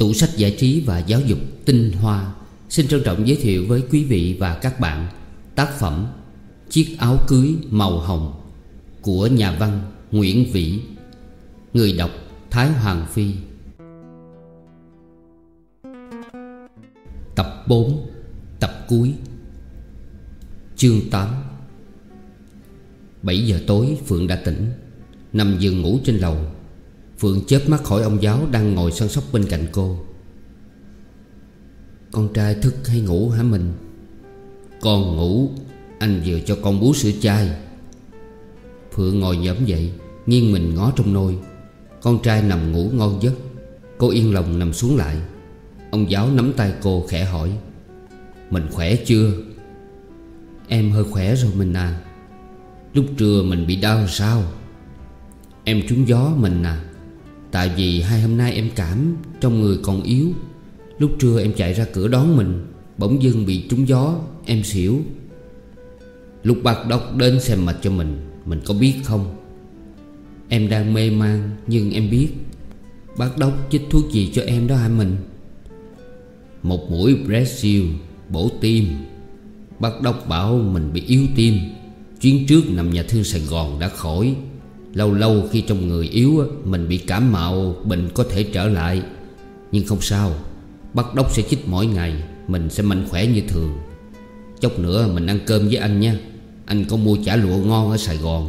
tủ sách giải trí và giáo dục Tinh Hoa xin trân trọng giới thiệu với quý vị và các bạn tác phẩm Chiếc áo cưới màu hồng của nhà văn Nguyễn Vĩ. Người đọc Thái Hoàng Phi. Tập 4, tập cuối. Chương 8. 7 giờ tối Phượng đã tỉnh, nằm giường ngủ trên lầu. Phượng chớp mắt hỏi ông giáo đang ngồi săn sóc bên cạnh cô: "Con trai thức hay ngủ hả mình?" "Con ngủ, anh vừa cho con bú sữa chai." Phượng ngồi nhổm dậy, nghiêng mình ngó trong nôi. Con trai nằm ngủ ngon giấc. Cô yên lòng nằm xuống lại. Ông giáo nắm tay cô khẽ hỏi: "Mình khỏe chưa?" "Em hơi khỏe rồi mình à." "Lúc trưa mình bị đau sao?" "Em trúng gió mình à. Tại vì 2 hôm nay em cảm trong người còn yếu. Lúc trưa em chạy ra cửa đón mình, bỗng dưng bị trúng gió, em xỉu." "Lúc bác đốc đến xem mạch cho mình có biết không?" "Em đang mê man nhưng em biết. Bác đốc chích thuốc gì cho em đó hả mình?" "1 mũi Brazil bổ tim. Bác đốc bảo mình bị yếu tim. Chuyến trước nằm nhà thương Sài Gòn đã khỏi. Lâu lâu khi trong người yếu mình bị cảm mạo, bệnh có thể trở lại. Nhưng không sao, bác đốc sẽ chích mỗi ngày, mình sẽ mạnh khỏe như thường. Chốc nữa mình ăn cơm với anh nha. Anh có mua chả lụa ngon ở Sài Gòn."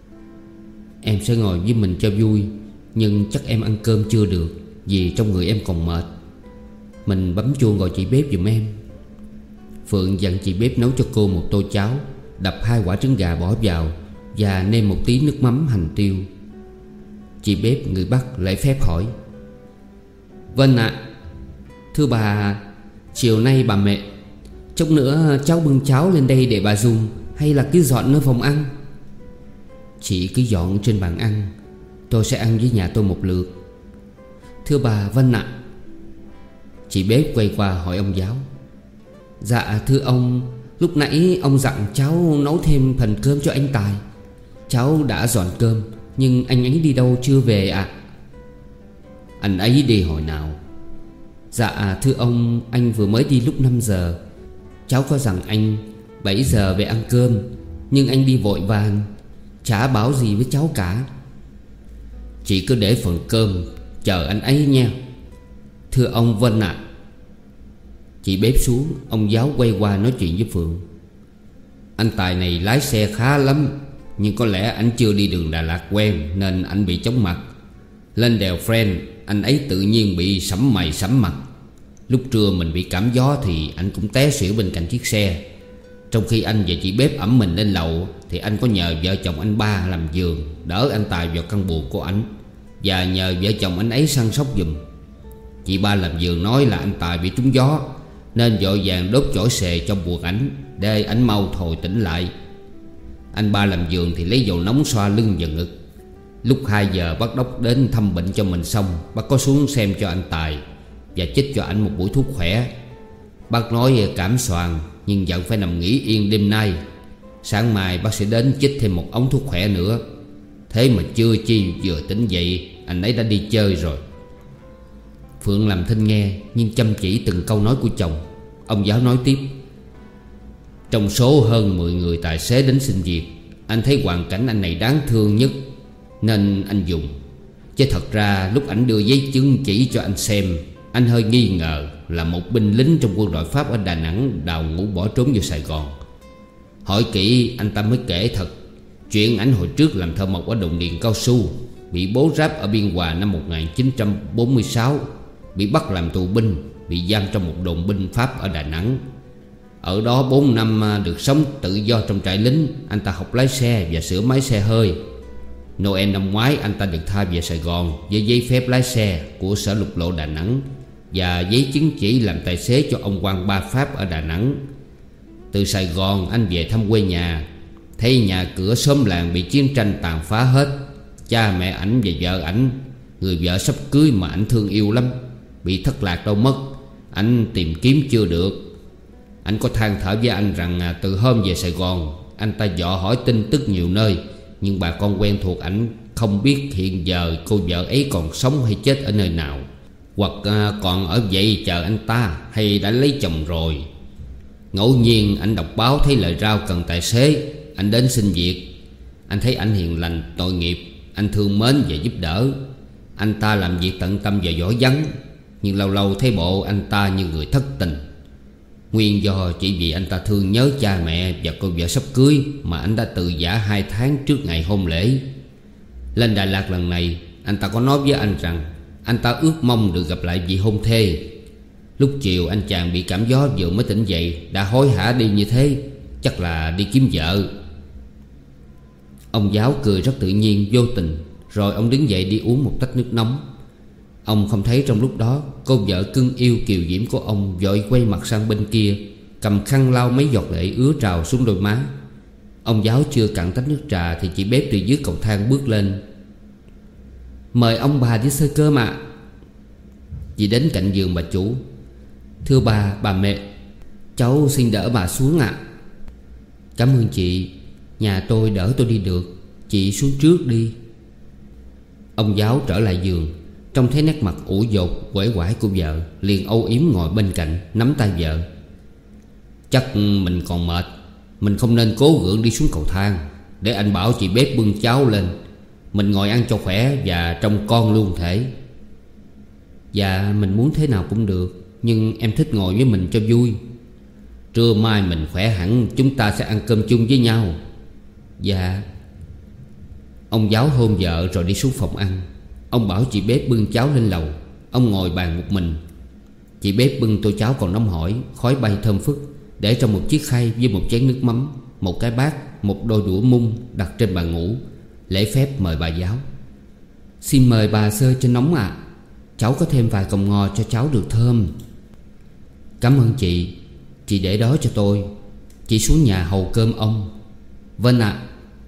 "Em sẽ ngồi với mình cho vui, nhưng chắc em ăn cơm chưa được, vì trong người em còn mệt. Mình bấm chuông gọi chị bếp giùm em." Phượng dặn chị bếp nấu cho cô một tô cháo, đập 2 quả trứng gà bỏ vào và nêm một tí nước mắm hành tiêu. Chị bếp người Bắc lễ phép hỏi: "Vâng ạ. Thưa bà, chiều nay bà mệt, chốc nữa cháu bưng cháo lên đây để bà dùng, hay là cứ dọn nơi phòng ăn?" "Chị cứ dọn trên bàn ăn, tôi sẽ ăn với nhà tôi một lượt." "Thưa bà, vâng ạ." Chị bếp quay qua hỏi ông giáo: "Dạ thưa ông, lúc nãy ông dặn cháu nấu thêm phần cơm cho anh Tài. Cháu đã dọn cơm, nhưng anh ấy đi đâu chưa về ạ?" "Anh ấy đi hồi nào?" "Dạ thưa ông, anh vừa mới đi lúc 5 giờ. Cháu có dặn anh 7 giờ về ăn cơm, nhưng anh đi vội vàng, chả bảo gì với cháu cả." "Chị cứ để phần cơm chờ anh ấy nha." "Thưa ông, vâng ạ." Chị bếp xuống, ông giáo quay qua nói chuyện với Phượng: "Anh Tài này lái xe khá lắm, nhưng có lẽ anh chưa đi đường Đà Lạt quen nên anh bị chóng mặt. Lên đèo Friend anh ấy tự nhiên bị sẫm mày sẫm mặt. Lúc trưa mình bị cảm gió thì anh cũng té xỉu bên cạnh chiếc xe. Trong khi anh và chị bếp ẵm mình lên lầu thì anh có nhờ vợ chồng anh Ba làm giường, đỡ anh Tài vào căn buồng của anh, và nhờ vợ chồng anh ấy săn sóc giùm. Chị Ba làm giường nói là anh Tài bị trúng gió, nên vội vàng đốt chổi xề trong buồng ảnh để ảnh mau hồi tỉnh lại. Anh Ba làm giường thì lấy dầu nóng xoa lưng và ngực. Lúc 2 giờ bác đốc đến thăm bệnh cho mình xong, bác có xuống xem cho anh Tài và chích cho ảnh một buổi thuốc khỏe. Bác nói cảm xoàng nhưng vẫn phải nằm nghỉ yên đêm nay. Sáng mai bác sẽ đến chích thêm một ống thuốc khỏe nữa. Thế mà chưa chi vừa tỉnh dậy anh ấy đã đi chơi rồi." Phượng làm thinh nghe nhưng chăm chỉ từng câu nói của chồng. Ông giáo nói tiếp: "Trong số hơn 10 người tài xế đến xin việc, anh thấy hoàn cảnh anh này đáng thương nhất nên anh dùng. Chứ thật ra lúc ảnh đưa giấy chứng chỉ cho anh xem, anh hơi nghi ngờ là một binh lính trong quân đội Pháp ở Đà Nẵng đào ngũ bỏ trốn vào Sài Gòn. Hỏi kỹ anh ta mới kể thật chuyện ảnh hồi trước làm thợ mộc ở đồng điền cao su, bị bố ráp ở Biên Hòa năm 1946, bị bắt làm tù binh, bị giam trong một đồn binh Pháp ở Đà Nẵng. Ở đó 4 năm được sống tự do trong trại lính. Anh ta học lái xe và sửa máy xe hơi. Noel năm ngoái anh ta được tha về Sài Gòn với giấy phép lái xe của Sở Lục Lộ Đà Nẵng và giấy chứng chỉ làm tài xế cho ông quan Ba Pháp ở Đà Nẵng. Từ Sài Gòn anh về thăm quê nhà, thấy nhà cửa xóm làng bị chiến tranh tàn phá hết. Cha mẹ ảnh và vợ ảnh, người vợ sắp cưới mà ảnh thương yêu lắm, bị thất lạc đâu mất. Anh tìm kiếm chưa được. Anh có than thở với anh rằng từ hôm về Sài Gòn, anh ta dò hỏi tin tức nhiều nơi, nhưng bà con quen thuộc ảnh không biết hiện giờ cô vợ ấy còn sống hay chết ở nơi nào. Hoặc còn ở vậy chờ anh ta, hay đã lấy chồng rồi. Ngẫu nhiên anh đọc báo thấy lời rao cần tài xế, anh đến xin việc. Anh thấy anh hiền lành, tội nghiệp, anh thương mến và giúp đỡ. Anh ta làm việc tận tâm và giỏi vắng, nhưng lâu lâu thấy bộ anh ta như người thất tình. Nguyên do chỉ vì anh ta thương nhớ cha mẹ và cô vợ sắp cưới mà anh đã từ giã 2 tháng trước ngày hôn lễ. Lên Đà Lạt lần này, anh ta có nói với anh rằng anh ta ước mong được gặp lại vị hôn thê. Lúc chiều anh chàng bị cảm gió vừa mới tỉnh dậy đã hối hả đi như thế, chắc là đi kiếm vợ. Ông giáo cười rất tự nhiên, vô tình. Rồi ông đứng dậy đi uống một tách nước nóng. Ông không thấy trong lúc đó cô vợ cưng yêu kiều diễm của ông vội quay mặt sang bên kia, cầm khăn lau mấy giọt lệ ứa trào xuống đôi má. Ông giáo chưa cạn tách nước trà thì chị bếp từ dưới cầu thang bước lên. "Mời ông bà đi xơi cơm ạ." Chị đến cạnh giường bà chủ. "Thưa bà mệt, cháu xin đỡ bà xuống ạ." "Cảm ơn chị, nhà tôi đỡ tôi đi được, chị xuống trước đi." Ông giáo trở lại giường, trông thấy nét mặt ủ dột uể oải của vợ, liền âu yếm ngồi bên cạnh nắm tay vợ. "Chắc mình còn mệt, mình không nên cố gượng đi xuống cầu thang. Để anh bảo chị bếp bưng cháo lên, mình ngồi ăn cho khỏe và trông con luôn thể." "Dạ mình muốn thế nào cũng được, nhưng em thích ngồi với mình cho vui." "Trưa mai mình khỏe hẳn, chúng ta sẽ ăn cơm chung với nhau." "Dạ." Ông giáo hôn vợ rồi đi xuống phòng ăn. Ông bảo chị bếp bưng cháo lên lầu. Ông ngồi bàn một mình. Chị bếp bưng tô cháo còn nóng hổi, khói bay thơm phức, để trong một chiếc khay với một chén nước mắm, một cái bát, một đôi đũa mung đặt trên bàn ngủ. Lễ phép mời bà giáo. "Xin mời bà xơi cho nóng ạ. Cháu có thêm vài cọng ngò cho cháu được thơm." "Cảm ơn chị để đó cho tôi. Chị xuống nhà hầu cơm ông." "Vâng ạ."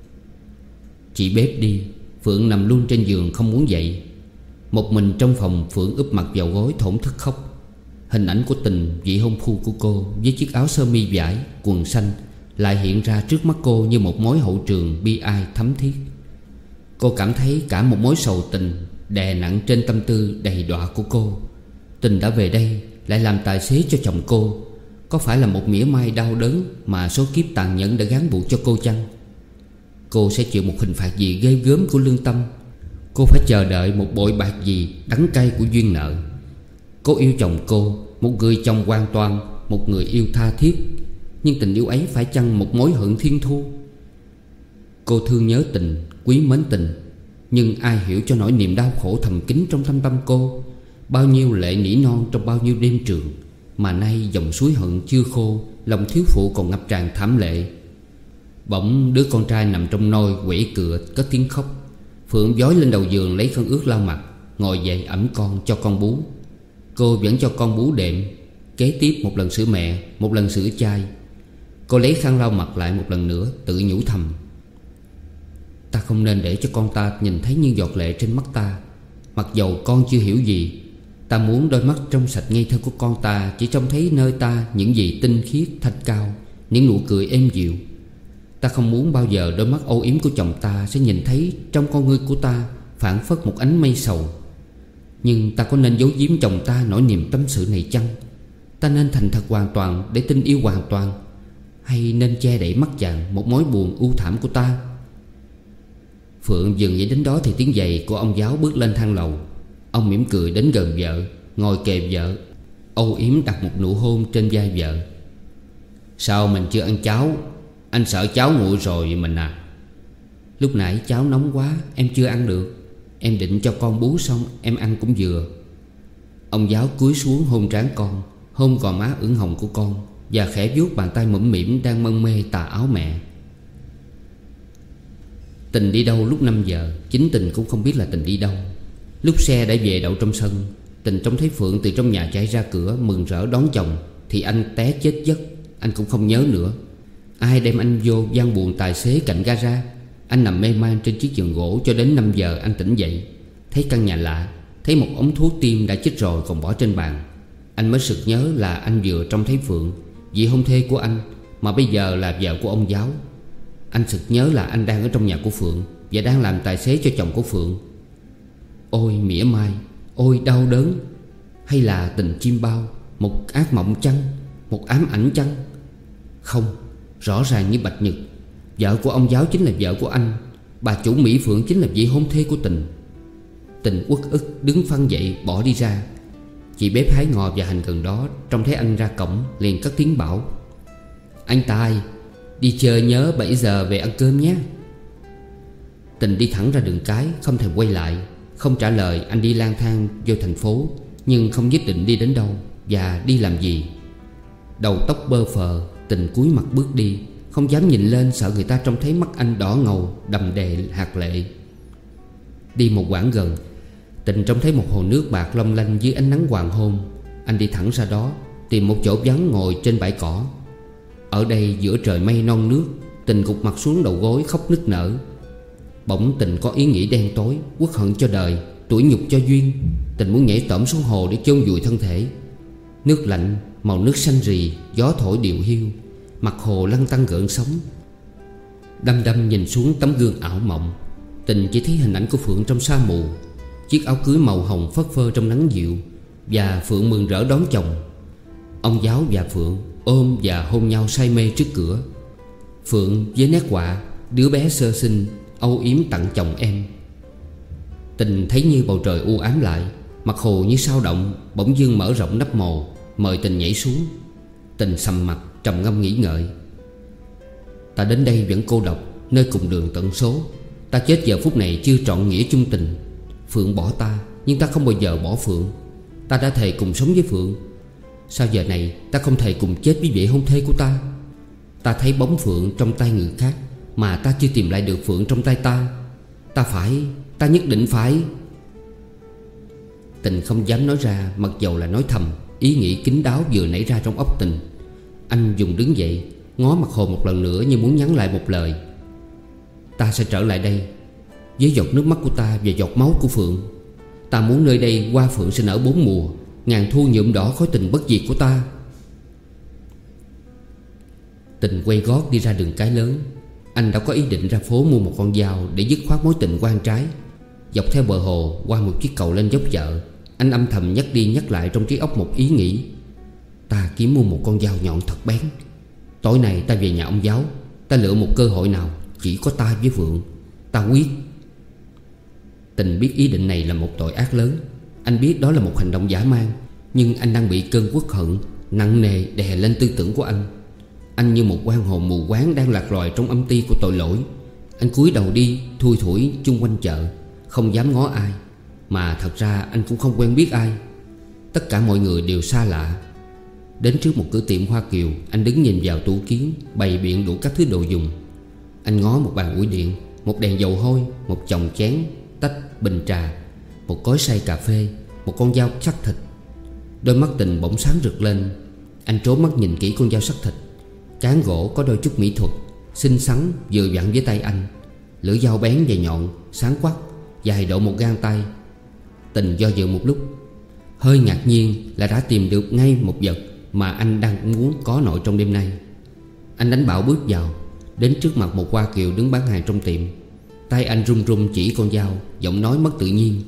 Chị bếp đi. Phượng nằm luôn trên giường không muốn dậy. Một mình trong phòng, Phượng úp mặt vào gối thổn thức khóc. Hình ảnh của Tình, vị hôn phu của cô, với chiếc áo sơ mi vải, quần xanh, lại hiện ra trước mắt cô như một mối hậu trường bi ai thấm thiết. Cô cảm thấy cả một mối sầu tình đè nặng trên tâm tư đầy đọa của cô. Tình đã về đây, lại làm tài xế cho chồng cô. Có phải là một mỉa mai đau đớn mà số kiếp tàn nhẫn đã gán buộc cho cô chăng? Cô sẽ chịu một hình phạt gì ghê gớm của lương tâm? Cô phải chờ đợi một bội bạc gì đắng cay của duyên nợ? Cô yêu chồng cô, một người chồng hoàn toàn, một người yêu tha thiết. Nhưng tình yêu ấy phải chăng một mối hận thiên thu? Cô thương nhớ Tình, quý mến Tình, nhưng ai hiểu cho nỗi niềm đau khổ thầm kín trong thâm tâm cô? Bao nhiêu lệ nỉ non trong bao nhiêu đêm trường, mà nay dòng suối hận chưa khô, lòng thiếu phụ còn ngập tràn thảm lệ. Bỗng đứa con trai nằm trong nôi quẩy cựa cất tiếng khóc. Phượng vói lên đầu giường lấy khăn ướt lau mặt, ngồi dậy ẵm con cho con bú. Cô vẫn cho con bú đệm. Kế tiếp một lần sữa mẹ, một lần sữa chai. Cô lấy khăn lau mặt lại một lần nữa, tự nhủ thầm: ta không nên để cho con ta nhìn thấy những giọt lệ trên mắt ta. Mặc dầu con chưa hiểu gì, ta muốn đôi mắt trong sạch ngây thơ của con ta chỉ trông thấy nơi ta những gì tinh khiết thanh cao, những nụ cười êm dịu. Ta không muốn bao giờ đôi mắt âu yếm của chồng ta sẽ nhìn thấy trong con ngươi của ta phảng phất một ánh mây sầu. Nhưng ta có nên giấu giếm chồng ta nỗi niềm tâm sự này chăng? Ta nên thành thật hoàn toàn để tin yêu hoàn toàn, hay nên che đậy mắt chàng một mối buồn u thảm của ta? Phượng dừng nghĩ đến đó thì tiếng giày của ông giáo bước lên thang lầu. Ông mỉm cười đến gần vợ, ngồi kề vợ, âu yếm đặt một nụ hôn trên vai vợ. Sao mình chưa ăn cháo? Anh sợ cháo nguội rồi mình à? Lúc nãy cháo nóng quá, em chưa ăn được. Em định cho con bú xong em ăn cũng vừa. Ông giáo cúi xuống hôn trán con, hôn gò má ửng hồng của con, và khẽ vuốt bàn tay mũm mĩm đang mân mê tà áo mẹ. Tình đi đâu lúc 5 giờ? Chính Tình cũng không biết là Tình đi đâu. Lúc xe đã về đậu trong sân, Tình trông thấy Phượng từ trong nhà chạy ra cửa mừng rỡ đón chồng, thì anh té chết giấc. Anh cũng không nhớ nữa. Ai đem anh vô gian buồng tài xế cạnh gara. Anh nằm mê man trên chiếc giường gỗ cho đến 5 giờ anh tỉnh dậy. Thấy căn nhà lạ, thấy một ống thuốc tim đã chích rồi còn bỏ trên bàn. Anh mới sực nhớ là anh vừa trông thấy Phượng, vị hôn thê của anh, mà bây giờ là vợ của ông giáo. Anh sực nhớ là anh đang ở trong nhà của Phượng và đang làm tài xế cho chồng của Phượng. Ôi mỉa mai, ôi đau đớn. Hay là tình chim bao, một ác mộng chăng, một ám ảnh chăng? Không, rõ ràng như bạch nhật, vợ của ông giáo chính là vợ của anh. Bà chủ Mỹ Phượng chính là vị hôn thê của Tình. Tình uất ức đứng phăng dậy bỏ đi ra. Chị bếp hái ngò và hành gần đó trông thấy anh ra cổng liền cất tiếng bảo: "Anh Tài, đi chơi nhớ 7 giờ về ăn cơm nhé." Tình đi thẳng ra đường cái, không thèm quay lại. Không trả lời, anh đi lang thang vô thành phố, nhưng không nhất định đi đến đâu và đi làm gì. Đầu tóc bơ phờ, Tình cúi mặt bước đi, không dám nhìn lên sợ người ta trông thấy mắt anh đỏ ngầu đầm đìa hạt lệ. Đi một quãng gần, Tình trông thấy một hồ nước bạc long lanh dưới ánh nắng hoàng hôn. Anh đi thẳng ra đó, tìm một chỗ vắng ngồi trên bãi cỏ. Ở đây giữa trời mây non nước, Tình gục mặt xuống đầu gối khóc nức nở. Bỗng Tình có ý nghĩ đen tối, uất hận cho đời, tủi nhục cho duyên. Tình muốn nhảy tởm xuống hồ để chôn vùi thân thể. Nước lạnh, màu nước xanh rì, gió thổi điệu hiu, mặt hồ lăn tăn gợn sóng. Đăm đăm nhìn xuống tấm gương ảo mộng, Tình chỉ thấy hình ảnh của Phượng trong sa mù. Chiếc áo cưới màu hồng phất phơ trong nắng dịu, và Phượng mừng rỡ đón chồng. Ông giáo và Phượng ôm và hôn nhau say mê trước cửa. Phượng với nét họa đứa bé sơ sinh âu yếm tặng chồng em. Tình thấy như bầu trời u ám lại, mặt hồ như sao động, bỗng dưng mở rộng nắp mồ, mời Tình nhảy xuống. Tình sầm mặt trầm ngâm nghĩ ngợi. Ta đến đây vẫn cô độc, nơi cùng đường tận số. Ta chết giờ phút này chưa trọn nghĩa chung tình. Phượng bỏ ta, nhưng ta không bao giờ bỏ Phượng. Ta đã thề cùng sống với Phượng. Sao giờ này ta không thề cùng chết với vị hôn thê của ta? Ta thấy bóng Phượng trong tay người khác, mà ta chưa tìm lại được Phượng trong tay ta. Ta nhất định phải. Tình không dám nói ra, mặc dầu là nói thầm. Ý nghĩ kín đáo vừa nảy ra trong óc Tình. Anh dùng đứng dậy, ngó mặt hồ một lần nữa như muốn nhắn lại một lời. Ta sẽ trở lại đây, với giọt nước mắt của ta và giọt máu của Phượng. Ta muốn nơi đây hoa phượng sẽ nở 4 mùa, ngàn thu nhuộm đỏ khối tình bất diệt của ta. Tình quay gót đi ra đường cái lớn. Anh đã có ý định ra phố mua một con dao để dứt khoát mối tình quan trái. Dọc theo bờ hồ, qua một chiếc cầu lên dốc chợ, anh âm thầm nhắc đi nhắc lại trong trí óc một ý nghĩ: ta kiếm mua một con dao nhọn thật bén. Tối nay ta về nhà ông giáo, ta lựa một cơ hội nào, chỉ có ta với Phượng. Ta quyết. Tình biết ý định này là một tội ác lớn. Anh biết đó là một hành động dã man, nhưng anh đang bị cơn uất hận nặng nề đè lên tư tưởng của anh. Anh như một oan hồn mù quáng đang lạc loài trong âm ti của tội lỗi. Anh cúi đầu đi thui thủi chung quanh chợ, không dám ngó ai. Mà thật ra anh cũng không quen biết ai. Tất cả mọi người đều xa lạ. Đến trước một cửa tiệm Hoa Kiều, anh đứng nhìn vào tủ kiến bày biện đủ các thứ đồ dùng. Anh ngó một bàn ủi điện, một đèn dầu hôi, một chồng chén, tách, bình trà, một cối xay cà phê, một con dao sắc thịt. Đôi mắt Tình bỗng sáng rực lên. Anh trố mắt nhìn kỹ con dao sắc thịt. Cán gỗ có đôi chút mỹ thuật, xinh xắn vừa vặn với tay anh. Lưỡi dao bén và nhọn, sáng quắc, dài độ một gang tay. Tình do dự một lúc, hơi ngạc nhiên là đã tìm được ngay một vật mà anh đang muốn có nội trong đêm nay. Anh đánh bạo bước vào, đến trước mặt một Hoa Kiều đứng bán hàng trong tiệm. Tay anh run run chỉ con dao, giọng nói mất tự nhiên: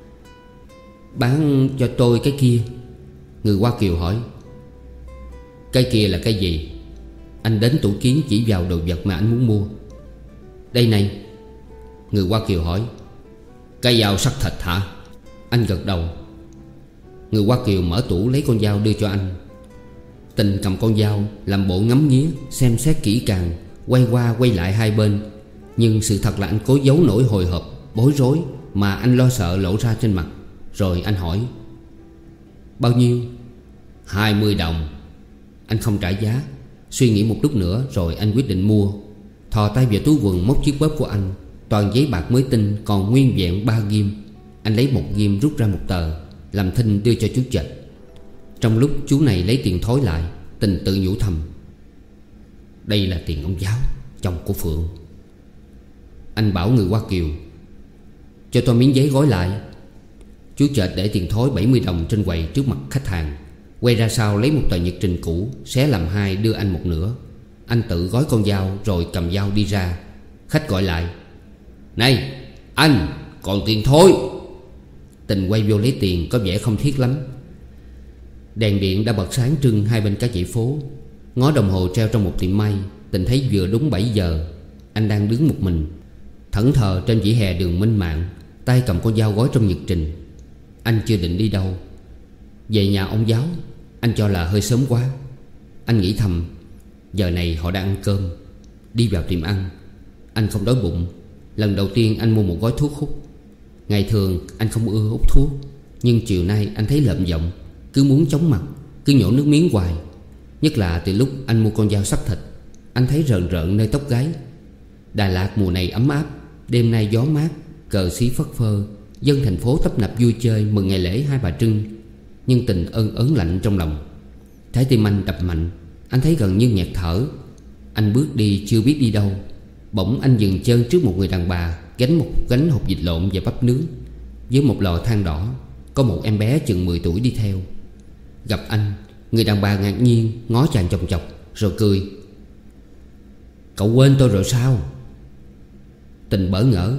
"Bán cho tôi cái kia." Người Hoa Kiều hỏi: "Cái kia là cái gì?" Anh đến tủ kiến chỉ vào đồ vật mà anh muốn mua. "Đây này." Người Hoa Kiều hỏi: "Cái dao sắc thịt hả?" Anh gật đầu. Người Hoa Kiều mở tủ lấy con dao đưa cho anh. Tình cầm con dao làm bộ ngắm nghía, xem xét kỹ càng, quay qua quay lại hai bên. Nhưng sự thật là anh cố giấu nỗi hồi hộp, bối rối mà anh lo sợ lộ ra trên mặt. Rồi anh hỏi: "Bao nhiêu?" 20 đồng. Anh không trả giá. Suy nghĩ một lúc nữa rồi anh quyết định mua. Thò tay vào túi quần móc chiếc bóp của anh, toàn giấy bạc mới tinh, còn nguyên vẹn 3 ghim. Anh lấy một ghim rút ra một tờ, làm thinh đưa cho chú Chệch. Trong lúc chú này lấy tiền thối lại, Tình tự nhủ thầm: đây là tiền ông giáo, chồng của Phượng. Anh bảo người Hoa Kiều: "Cho tôi miếng giấy gói lại." Chú Chệch để tiền thối 70 đồng trên quầy trước mặt khách hàng, quay ra sau lấy một tờ nhật trình cũ, xé làm hai đưa anh một nửa. Anh tự gói con dao rồi cầm dao đi ra. Khách gọi lại: "Này anh, còn tiền thối." Tình quay vô lấy tiền có vẻ không thiết lắm. Đèn điện đã bật sáng trưng hai bên các dãy phố. Ngó đồng hồ treo trong một tiệm may, Tình thấy vừa đúng 7 giờ. Anh đang đứng một mình thẫn thờ trên vỉa hè đường Minh Mạng, tay cầm con dao gói trong nhật trình. Anh chưa định đi đâu. Về nhà ông giáo anh cho là hơi sớm quá. Anh nghĩ thầm, giờ này họ đang ăn cơm. Đi vào tiệm ăn. Anh không đói bụng. Lần đầu tiên anh mua một gói thuốc hút. Ngày thường anh không ưa hút thuốc, nhưng chiều nay anh thấy lợm giọng, cứ muốn chóng mặt, cứ nhổ nước miếng hoài. Nhất là từ lúc anh mua con dao sắc thịt, anh thấy rợn rợn nơi tóc gáy. Đà Lạt mùa này ấm áp. Đêm nay gió mát, cờ xí phất phơ, dân thành phố tấp nập vui chơi mừng ngày lễ Hai Bà Trưng. Nhưng Tình ơn ớn lạnh trong lòng. Trái tim anh đập mạnh. Anh thấy gần như nghẹt thở. Anh bước đi chưa biết đi đâu. Bỗng anh dừng chân trước một người đàn bà gánh một gánh hột vịt lộn và bắp nướng. Với một lò than đỏ, có một em bé chừng 10 tuổi đi theo. Gặp anh, người đàn bà ngạc nhiên ngó chàng chòng chọc rồi cười. Cậu quên tôi rồi sao? Tình bỡ ngỡ.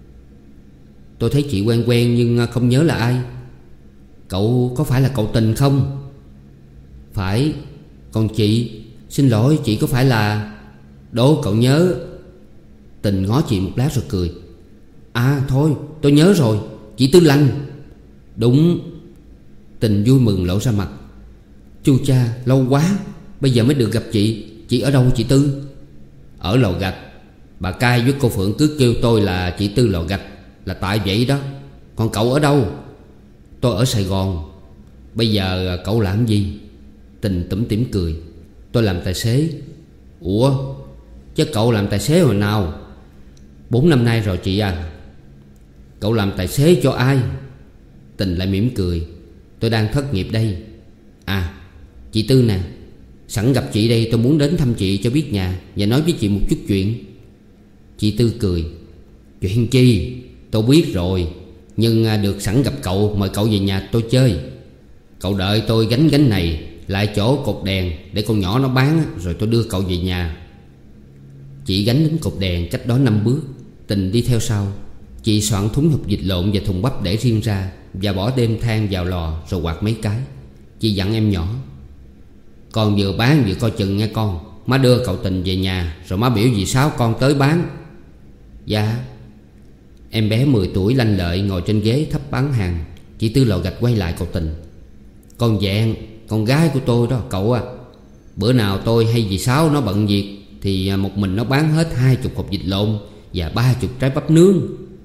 Tôi thấy chị quen quen nhưng không nhớ là ai. Cậu có phải là cậu Tình không? Phải. Còn chị, xin lỗi, chị có phải là... Đố cậu nhớ. Tình ngó chị một lát rồi cười. À thôi, tôi nhớ rồi, chị Tư Lanh. Đúng. Tình vui mừng lộ ra mặt. Chu cha, lâu quá, bây giờ mới được gặp chị. Chị ở đâu chị Tư? Ở Lò Gạch. Bà Cai với cô Phượng cứ kêu tôi là chị Tư Lò Gạch là tại vậy đó. Còn cậu ở đâu? Tôi ở Sài Gòn. Bây giờ cậu làm gì? Tình tủm tỉm cười. Tôi làm tài xế. Ủa, chứ cậu làm tài xế hồi nào? 4 năm nay rồi chị à. Cậu làm tài xế cho ai? Tình lại mỉm cười. Tôi đang thất nghiệp đây. À, chị Tư nè, sẵn gặp chị đây tôi muốn đến thăm chị cho biết nhà và nói với chị một chút chuyện. Chị Tư cười. Chuyện chi? Tôi biết rồi. Nhưng được sẵn gặp cậu, mời cậu về nhà tôi chơi. Cậu đợi tôi gánh gánh này lại chỗ cột đèn để con nhỏ nó bán, rồi tôi đưa cậu về nhà. Chị gánh đến cột đèn cách đó 5 bước. Tình đi theo sau. Chị soạn thúng hộp vịt lộn và thùng bắp để riêng ra, và bỏ đêm than vào lò rồi quạt mấy cái. Chị dặn em nhỏ. Con vừa bán vừa coi chừng nghe con. Má đưa cậu Tình về nhà, rồi má biểu dì Sáu con tới bán. Dạ. Em bé 10 tuổi lanh lợi ngồi trên ghế thấp bán hàng. Chị Tư Lò Gạch quay lại cậu Tình. Con Vẹn, con gái của tôi đó cậu à. Bữa nào tôi hay dì Sáu nó bận việc thì một mình nó bán hết 20 hộp vịt lộn và 30 trái bắp nướng.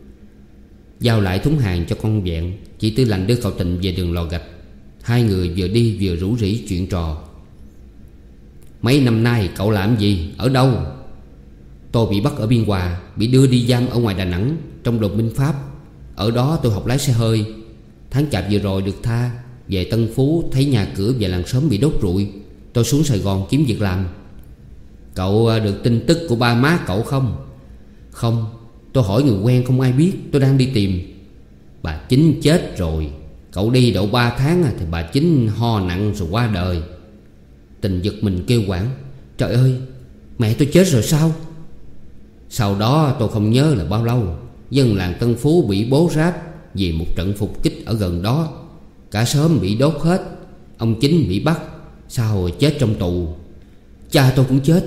Giao lại thúng hàng cho con Vẹn, chị Tư Lành đưa cậu Tình về đường Lò Gạch. Hai người vừa đi vừa rủ rỉ chuyện trò. Mấy năm nay cậu làm gì? Ở đâu? Tôi bị bắt ở Biên Hòa, bị đưa đi giam ở ngoài Đà Nẵng trong đồn binh Pháp. Ở đó tôi học lái xe hơi. Tháng Chạp vừa rồi được tha. Về Tân Phú thấy nhà cửa và làng xóm bị đốt rụi. Tôi xuống Sài Gòn kiếm việc làm. Cậu được tin tức của ba má cậu không? Không. Tôi hỏi người quen không ai biết. Tôi đang đi tìm. Bà Chính chết rồi. Cậu đi độ 3 tháng thì bà Chính ho nặng rồi qua đời. Tình giật mình kêu hoảng. Trời ơi, mẹ tôi chết rồi sao? Sau đó tôi không nhớ là bao lâu, dân làng Tân Phú bị bố ráp vì một trận phục kích ở gần đó. Cả xóm bị đốt hết. Ông Chính bị bắt, sau rồi chết trong tù. Cha tôi cũng chết.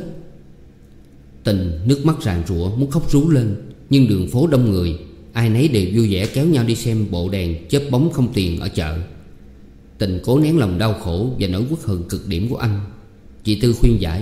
Tình nước mắt ràn rụa muốn khóc rú lên. Nhưng đường phố đông người, ai nấy đều vui vẻ kéo nhau đi xem bộ đèn chớp bóng không tiền ở chợ. Tình cố nén lòng đau khổ và nỗi uất hận cực điểm của anh. Chị Tư khuyên giải.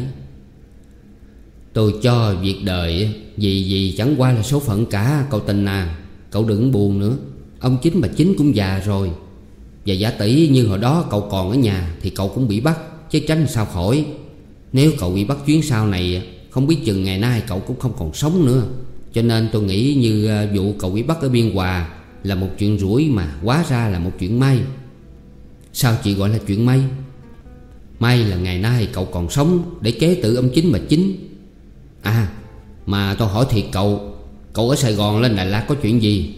Tôi cho việc đời gì chẳng qua là số phận cả cậu Tình à. Cậu đừng buồn nữa. Ông Chính bà Chính cũng già rồi. Và giả tỷ như hồi đó cậu còn ở nhà thì cậu cũng bị bắt, chứ tránh sao khỏi. Nếu cậu bị bắt chuyến sau này, không biết chừng ngày nay cậu cũng không còn sống nữa. Cho nên tôi nghĩ như vụ cậu bị bắt ở Biên Hòa là một chuyện rủi mà hóa ra là một chuyện may. Sao chị gọi là chuyện may? May là ngày nay cậu còn sống để kế tự ông Chính bà Chính. À, mà tôi hỏi thiệt cậu, cậu ở Sài Gòn lên Đà Lạt có chuyện gì?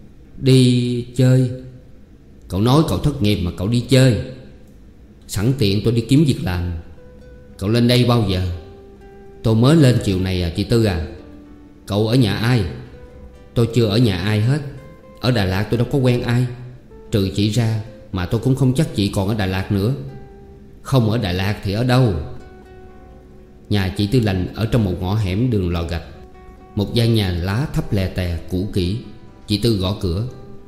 Đi chơi. Cậu nói cậu thất nghiệp mà cậu đi chơi. Sẵn tiện tôi đi kiếm việc làm. Cậu lên đây bao giờ? Tôi mới lên chiều này à chị Tư à. Cậu ở nhà ai? Tôi chưa ở nhà ai hết. Ở Đà Lạt tôi đâu có quen ai. Trừ chị ra Mà tôi cũng không chắc chị còn ở Đà Lạt nữa. Không ở Đà Lạt thì ở đâu? Nhà chị Tư Lành ở trong một ngõ hẻm đường Lò Gạch. Một gian nhà lá thấp lè tè cũ kỹ. Chị Tư gõ cửa.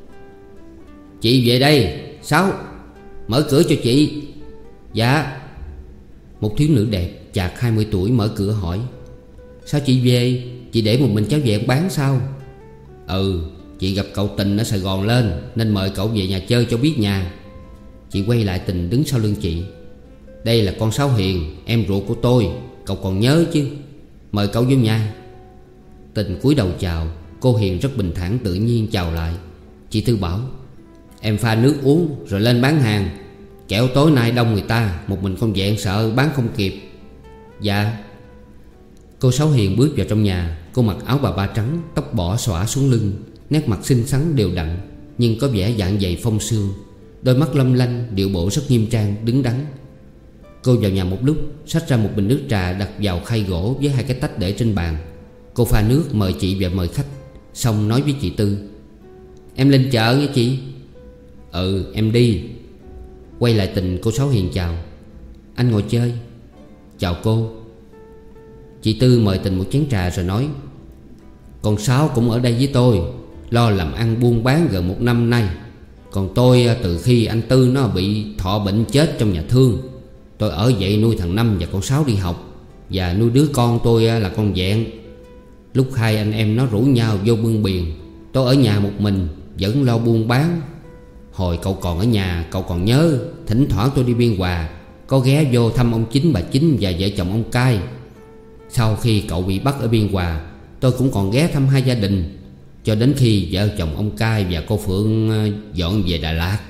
Chị về đây. Sáu, mở cửa cho chị. Dạ. Một thiếu nữ đẹp chạc 20 tuổi mở cửa hỏi. Sao chị về? Chị để một mình cháu về bán sao? Ừ, chị gặp cậu Tình ở Sài Gòn lên, nên mời cậu về nhà chơi cho biết nhà. Chị quay lại Tình đứng sau lưng chị. Đây là con Sáu Hiền, em ruột của tôi. Cậu còn nhớ chứ? Mời cậu vô nhà. Tình cúi đầu chào. Cô Hiền rất bình thản tự nhiên chào lại. Chị Tư bảo: Em pha nước uống rồi lên bán hàng. Kẻo tối nay đông người ta, một mình con vẹn sợ bán không kịp. Dạ. Cô Sáu Hiền bước vào trong nhà. Cô mặc áo bà ba trắng, tóc bỏ xõa xuống lưng, nét mặt xinh xắn đều đặn, nhưng có vẻ dạng dày phong sương. Đôi mắt long lanh, điệu bộ rất nghiêm trang, đứng đắn. Cô vào nhà một lúc, xách ra một bình nước trà đặt vào khay gỗ với 2 cái tách để trên bàn. Cô pha nước mời chị và mời khách, xong nói với chị Tư: Em lên chợ nghe chị. Ừ, em đi. Quay lại Tình, cô Sáu Hiền chào: Anh ngồi chơi. Chào cô. Chị Tư mời Tình một chén trà rồi nói: Con Sáu cũng ở đây với tôi, lo làm ăn buôn bán gần 1 năm nay. Còn tôi từ khi anh Tư nó bị thọ bệnh chết trong nhà thương, tôi ở vậy nuôi thằng Năm và con Sáu đi học, và nuôi đứa con tôi là con Vẹn. Lúc 2 anh em nó rủ nhau vô bưng biển, tôi ở nhà một mình vẫn lo buôn bán. Hồi cậu còn ở nhà, cậu còn nhớ thỉnh thoảng tôi đi Biên Hòa, có ghé vô thăm ông Chính, bà Chính và vợ chồng ông Cai. Sau khi cậu bị bắt ở Biên Hòa, tôi cũng còn ghé thăm 2 gia đình, cho đến khi vợ chồng ông Cai và cô Phượng dọn về Đà Lạt.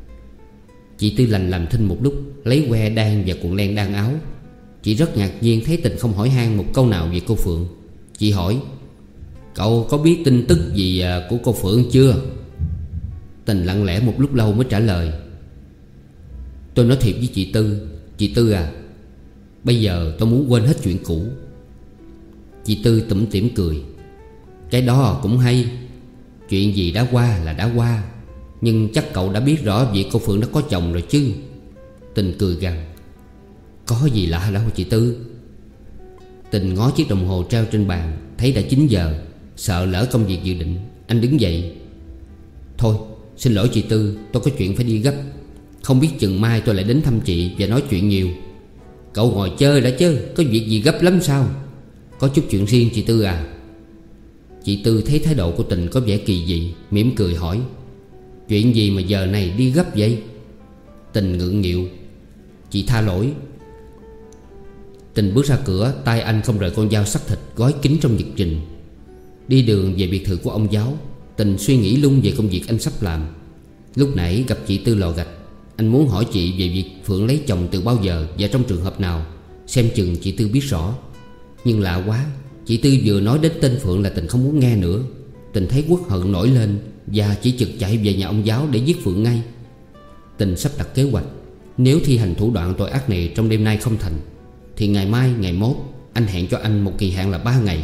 Chị Tư Lành làm thinh một lúc, lấy que đan và cuộn len đan áo. Chị rất ngạc nhiên thấy Tình không hỏi han một câu nào về cô Phượng. Chị hỏi: Cậu có biết tin tức gì của cô Phượng chưa? Tình lặng lẽ một lúc lâu mới trả lời: Tôi nói thiệt với chị Tư à, bây giờ tôi muốn quên hết chuyện cũ. Chị Tư tủm tỉm cười: Cái đó cũng hay. Chuyện gì đã qua là đã qua, nhưng chắc cậu đã biết rõ việc cô Phượng đã có chồng rồi chứ. Tình cười gằn: Có gì lạ đâu chị Tư. Tình ngó chiếc đồng hồ treo trên bàn, thấy đã 9 giờ. Sợ lỡ công việc dự định, anh đứng dậy: Thôi, xin lỗi chị Tư, tôi có chuyện phải đi gấp. Không biết chừng mai tôi lại đến thăm chị và nói chuyện nhiều. Cậu ngồi chơi đã chứ, có việc gì gấp lắm sao? Có chút chuyện riêng chị Tư à. Chị Tư thấy thái độ của Tình có vẻ kỳ dị, mỉm cười hỏi: Chuyện gì mà giờ này đi gấp vậy? Tình ngượng nghịu: Chị tha lỗi. Tình bước ra cửa, tay anh không rời con dao sắc thịt gói kín trong nhật trình. Đi đường về biệt thự của ông giáo, Tình suy nghĩ lung về công việc anh sắp làm. Lúc nãy gặp chị Tư Lò Gạch, anh muốn hỏi chị về việc Phượng lấy chồng từ bao giờ và trong trường hợp nào, xem chừng chị Tư biết rõ. Nhưng lạ quá, chị Tư vừa nói đến tên Phượng là Tình không muốn nghe nữa. Tình thấy uất hận nổi lên và chỉ chực chạy về nhà ông giáo để giết Phượng ngay. Tình sắp đặt kế hoạch, nếu thi hành thủ đoạn tội ác này trong đêm nay không thành, thì ngày mai, ngày mốt, anh hẹn cho anh một kỳ hạn là 3 ngày.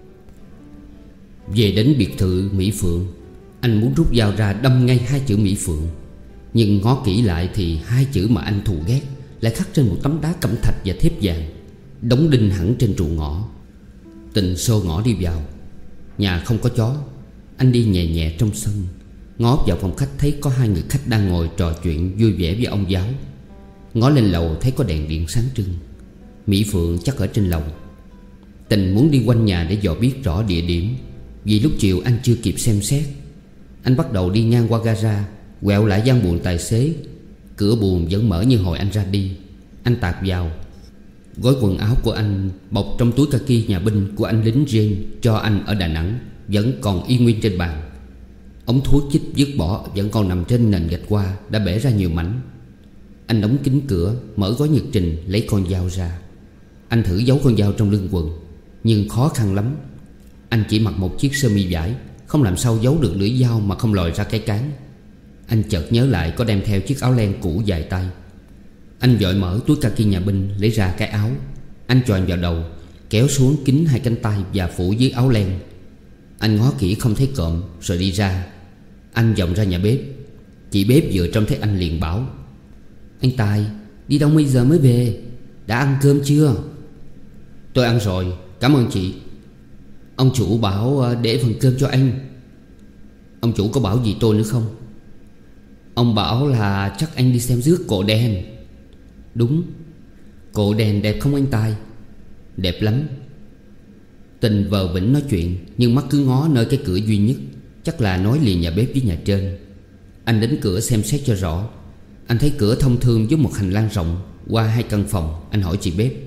Về đến biệt thự Mỹ Phượng, anh muốn rút dao ra đâm ngay 2 chữ Mỹ Phượng. Nhưng ngó kỹ lại thì 2 chữ mà anh thù ghét lại khắc trên một tấm đá cẩm thạch và thép vàng, đóng đinh hẳn trên trụ ngõ. Tình xô ngõ đi vào. Nhà không có chó. Anh đi nhẹ nhẹ trong sân, ngó vào phòng khách thấy có 2 người khách đang ngồi trò chuyện vui vẻ với ông giáo. Ngó lên lầu thấy có đèn điện sáng trưng. Mỹ Phượng chắc ở trên lầu. Tình muốn đi quanh nhà để dò biết rõ địa điểm, vì lúc chiều anh chưa kịp xem xét. Anh bắt đầu đi ngang qua gara, quẹo lại gian buồng tài xế. Cửa buồng vẫn mở như hồi anh ra đi. Anh tạt vào. Gói quần áo của anh bọc trong túi kaki nhà binh của anh lính Jane cho anh ở Đà Nẵng vẫn còn y nguyên trên bàn. Ống thuốc chích dứt bỏ vẫn còn nằm trên nền gạch hoa đã bể ra nhiều mảnh. Anh đóng kín cửa, mở gói nhật trình, lấy con dao ra. Anh thử giấu con dao trong lưng quần, nhưng khó khăn lắm. Anh chỉ mặc một chiếc sơ mi vải, không làm sao giấu được lưỡi dao mà không lòi ra cái cán. Anh chợt nhớ lại có đem theo chiếc áo len cũ dài tay. Anh vội mở túi kaki nhà binh, lấy ra cái áo. Anh choàng vào đầu, kéo xuống kín 2 cánh tay và phủ dưới áo len. Anh ngó kỹ không thấy cộm rồi đi ra. Anh vòng ra nhà bếp. Chị bếp vừa trông thấy anh liền bảo: "Anh Tài, đi đâu bây giờ mới về? Đã ăn cơm chưa?" "Tôi ăn rồi, cảm ơn chị." "Ông chủ bảo để phần cơm cho anh." "Ông chủ có bảo gì tôi nữa không?" "Ông bảo là chắc anh đi xem rước cộ đèn." "Đúng. Cộ đèn đẹp không anh Tài?" "Đẹp lắm." Tình vờ vĩnh nói chuyện, nhưng mắt cứ ngó nơi cái cửa duy nhất, chắc là nối liền nhà bếp với nhà trên. Anh đến cửa xem xét cho rõ. Anh thấy cửa thông thương với một hành lang rộng qua 2 căn phòng. Anh hỏi chị bếp: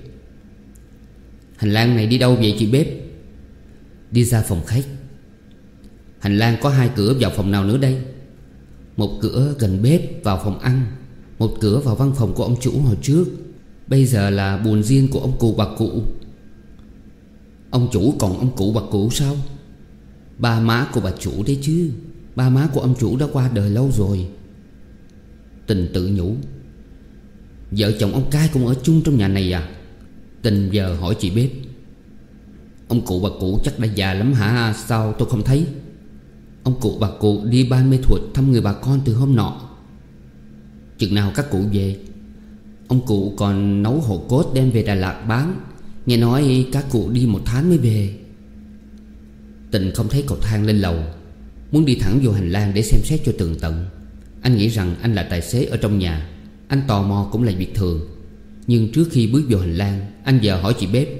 "Hành lang này đi đâu vậy chị bếp?" "Đi ra phòng khách." "Hành lang có 2 cửa, vào phòng nào nữa đây?" "Một cửa gần bếp vào phòng ăn, một cửa vào văn phòng của ông chủ hồi trước. Bây giờ là buồng riêng của ông cụ bà cụ." "Ông chủ còn ông cụ bà cụ sao?" "Ba má của bà chủ đấy chứ. Ba má của ông chủ đã qua đời lâu rồi." Tình tự nhủ: "Vợ chồng ông cai cũng ở chung trong nhà này à?" Tình giờ hỏi chị bếp: "Ông cụ bà cụ chắc đã già lắm hả? Sao tôi không thấy?" "Ông cụ bà cụ đi Ban Mê Thuột thăm người bà con từ hôm nọ." "Chừng nào các cụ về?" "Ông cụ còn nấu hột cốt đem về Đà Lạt bán. Nghe nói các cụ đi 1 tháng mới về." Tình không thấy cầu thang lên lầu, muốn đi thẳng vô hành lang để xem xét cho tường tận. Anh nghĩ rằng anh là tài xế ở trong nhà, anh tò mò cũng là việc thường. Nhưng trước khi bước vô hành lang, anh giờ hỏi chị bếp: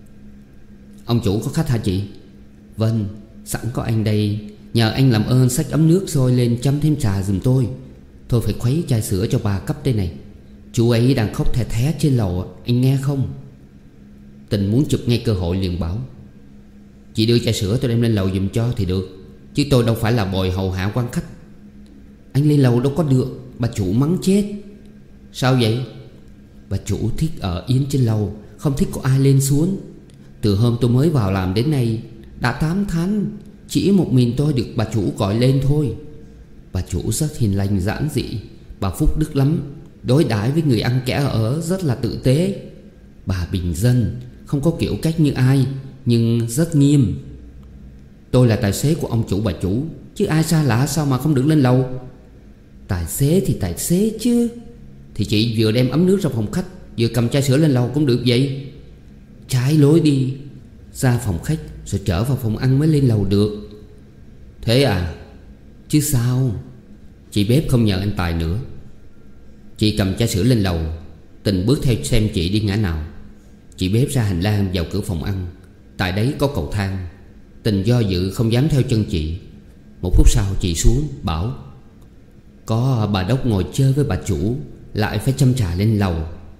"Ông chủ có khách hả chị?" "Vâng, sẵn có anh đây, nhờ anh làm ơn xách ấm nước sôi lên chăm thêm trà giùm tôi. Tôi phải khuấy chai sữa cho bà cấp đây này. Chú ấy đang khóc thè thé trên lầu, anh nghe không?" Tình muốn chụp ngay cơ hội liền bảo: "Chị đưa chai sữa tôi đem lên lầu giùm cho thì được, chứ tôi đâu phải là bồi hầu hạ quan khách." "Anh lên lầu đâu có được, bà chủ mắng chết." "Sao vậy?" "Bà chủ thích ở yên trên lầu, không thích có ai lên xuống. Từ hôm tôi mới vào làm đến nay đã 8 tháng, chỉ một mình tôi được bà chủ gọi lên thôi. Bà chủ rất hiền lành giản dị, bà phúc đức lắm, đối đãi với người ăn kẻ ở rất là tử tế. Bà bình dân, không có kiểu cách như ai, nhưng rất nghiêm. Tôi là tài xế của ông chủ bà chủ, chứ ai xa lạ sao mà không được lên lầu." "Tài xế thì tài xế chứ. Thì chị vừa đem ấm nước ra phòng khách, vừa cầm chai sữa lên lầu cũng được vậy. Trái lối đi, ra phòng khách rồi trở vào phòng ăn mới lên lầu được." "Thế à?" "Chứ sao." Chị bếp không nhờ anh Tài nữa. Chị cầm chai sữa lên lầu. Tình bước theo xem chị đi ngã nào. Chị bếp ra hành lang vào cửa phòng ăn. Tại đấy có cầu thang. Tình do dự không dám theo chân chị. 1 phút sau chị xuống bảo: "Có bà Đốc ngồi chơi với bà chủ, lại phải châm trà lên lầu."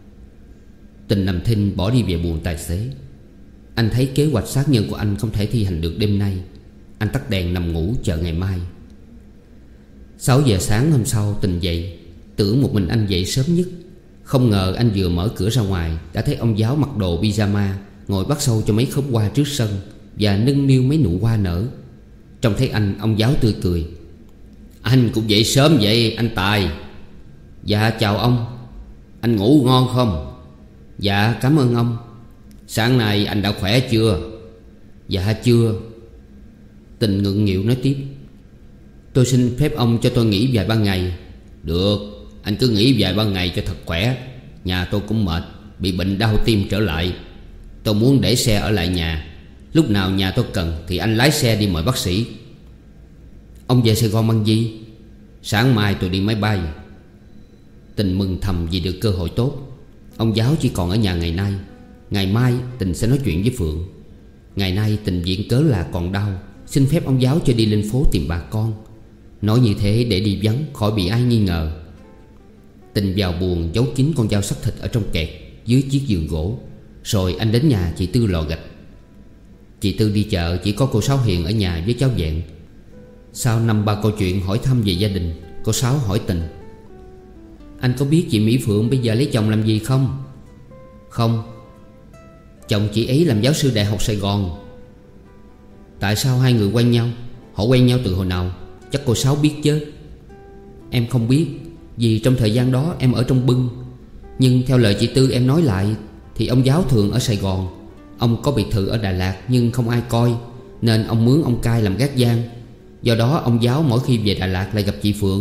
Tình nằm thinh bỏ đi về buồng tài xế. Anh thấy kế hoạch sát nhân của anh không thể thi hành được đêm nay. Anh tắt đèn nằm ngủ chờ ngày mai. 6 giờ sáng hôm sau Tình dậy. Tưởng một mình anh dậy sớm nhất. Không ngờ anh vừa mở cửa ra ngoài đã thấy ông giáo mặc đồ pyjama ngồi bắt sâu cho mấy khóm hoa trước sân và nâng niu mấy nụ hoa nở. Trông thấy anh, ông giáo tươi cười: "Anh cũng dậy sớm vậy anh Tài?" "Dạ chào ông." "Anh ngủ ngon không?" "Dạ cảm ơn ông." "Sáng nay anh đã khỏe chưa?" "Dạ chưa." Tình ngượng nghịu nói tiếp: "Tôi xin phép ông cho tôi nghỉ vài 3 ngày." "Được, anh cứ nghỉ vài 3 ngày cho thật khỏe. Nhà tôi cũng mệt, bị bệnh đau tim trở lại. Tôi muốn để xe ở lại nhà. Lúc nào nhà tôi cần thì anh lái xe đi mời bác sĩ." "Ông về Sài Gòn bằng gì?" "Sáng mai tôi đi máy bay." Tình mừng thầm vì được cơ hội tốt. Ông giáo chỉ còn ở nhà ngày nay. Ngày mai Tình sẽ nói chuyện với Phượng. Ngày nay Tình viện cớ là còn đau, xin phép ông giáo cho đi lên phố tìm bà con. Nói như thế để đi vắng khỏi bị ai nghi ngờ. Tình vào buồng giấu kín con dao sắc thịt ở trong kẹt dưới chiếc giường gỗ. Rồi anh đến nhà chị Tư lò gạch. Chị Tư đi chợ, chỉ có cô Sáu Hiền ở nhà với cháu Vẹn. Sau 5-3 câu chuyện hỏi thăm về gia đình, cô Sáu hỏi Tình: "Anh có biết chị Mỹ Phượng bây giờ lấy chồng làm gì không?" "Không." "Chồng chị ấy làm giáo sư đại học Sài Gòn." "Tại sao hai người quen nhau? Họ quen nhau từ hồi nào? Chắc cô Sáu biết chứ." "Em không biết, vì trong thời gian đó em ở trong bưng. Nhưng theo lời chị Tư em nói lại thì ông giáo thường ở Sài Gòn. Ông có biệt thự ở Đà Lạt nhưng không ai coi, nên ông mướn ông cai làm gác giang. Do đó ông giáo mỗi khi về Đà Lạt lại gặp chị Phượng.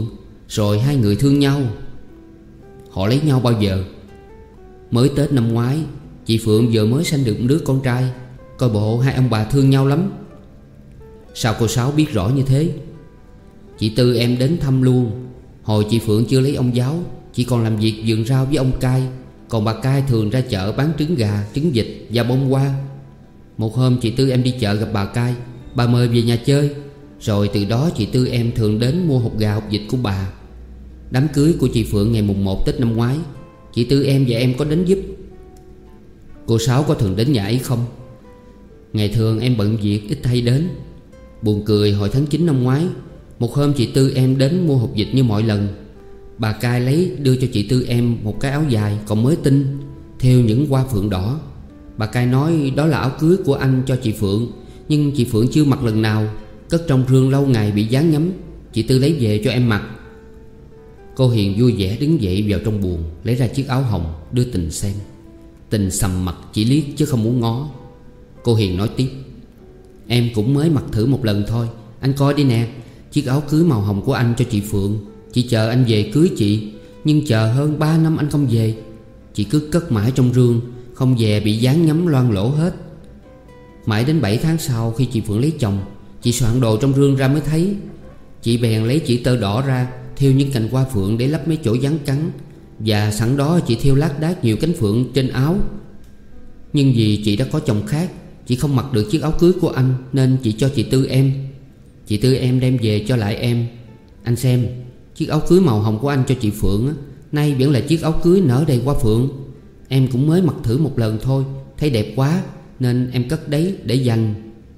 Rồi hai người thương nhau. Họ lấy nhau bao giờ? Mới Tết năm ngoái. Chị Phượng vừa mới sanh được một đứa con trai. Coi bộ hai ông bà thương nhau lắm. Sao cô Sáu biết rõ như thế? Chị Tư em đến thăm luôn. Hồi chị Phượng chưa lấy ông giáo, chị còn làm việc vườn rau với ông Cai. Còn bà Cai thường ra chợ bán trứng gà, trứng vịt và bông hoa. Một hôm chị Tư em đi chợ gặp bà Cai. Bà mời về nhà chơi. Rồi từ đó chị Tư em thường đến mua hột gà hột vịt của bà. Đám cưới của chị Phượng ngày mùng 1 Tết năm ngoái, chị Tư em và em có đến giúp. Cô Sáu có thường đến nhà ấy không? Ngày thường em bận việc ít hay đến. Buồn cười hồi tháng 9 năm ngoái, một hôm chị Tư em đến mua hột vịt như mọi lần. Bà Cai lấy đưa cho chị Tư em một cái áo dài còn mới tinh, thêu những hoa phượng đỏ. Bà Cai nói đó là áo cưới của anh cho chị Phượng, nhưng chị Phượng chưa mặc lần nào, cất trong rương lâu ngày bị dán nhấm. Chị Tư lấy về cho em mặc. Cô Hiền vui vẻ đứng dậy vào trong buồng, lấy ra chiếc áo hồng đưa Tình xem. Tình sầm mặt chỉ liếc chứ không muốn ngó. Cô Hiền nói tiếp: Em cũng mới mặc thử một lần thôi. Anh coi đi nè, chiếc áo cưới màu hồng của anh cho chị Phượng. Chị chờ anh về cưới chị, nhưng chờ hơn 3 năm anh không về. Chị cứ cất mãi trong rương, không về bị dán nhấm loang lỗ hết. Mãi đến 7 tháng sau khi chị Phượng lấy chồng, chị soạn đồ trong rương ra mới thấy. Chị bèn lấy chỉ tơ đỏ ra, thêu những cành hoa phượng để lấp mấy chỗ ván cắn. Và sẵn đó chị thêu lác đác nhiều cánh phượng trên áo. Nhưng vì chị đã có chồng khác, chị không mặc được chiếc áo cưới của anh, nên chị cho chị Tư em. Chị Tư em đem về cho lại em. Anh xem, chiếc áo cưới màu hồng của anh cho chị Phượng á, nay vẫn là chiếc áo cưới nở đầy hoa phượng. Em cũng mới mặc thử một lần thôi, thấy đẹp quá nên em cất đấy để dành.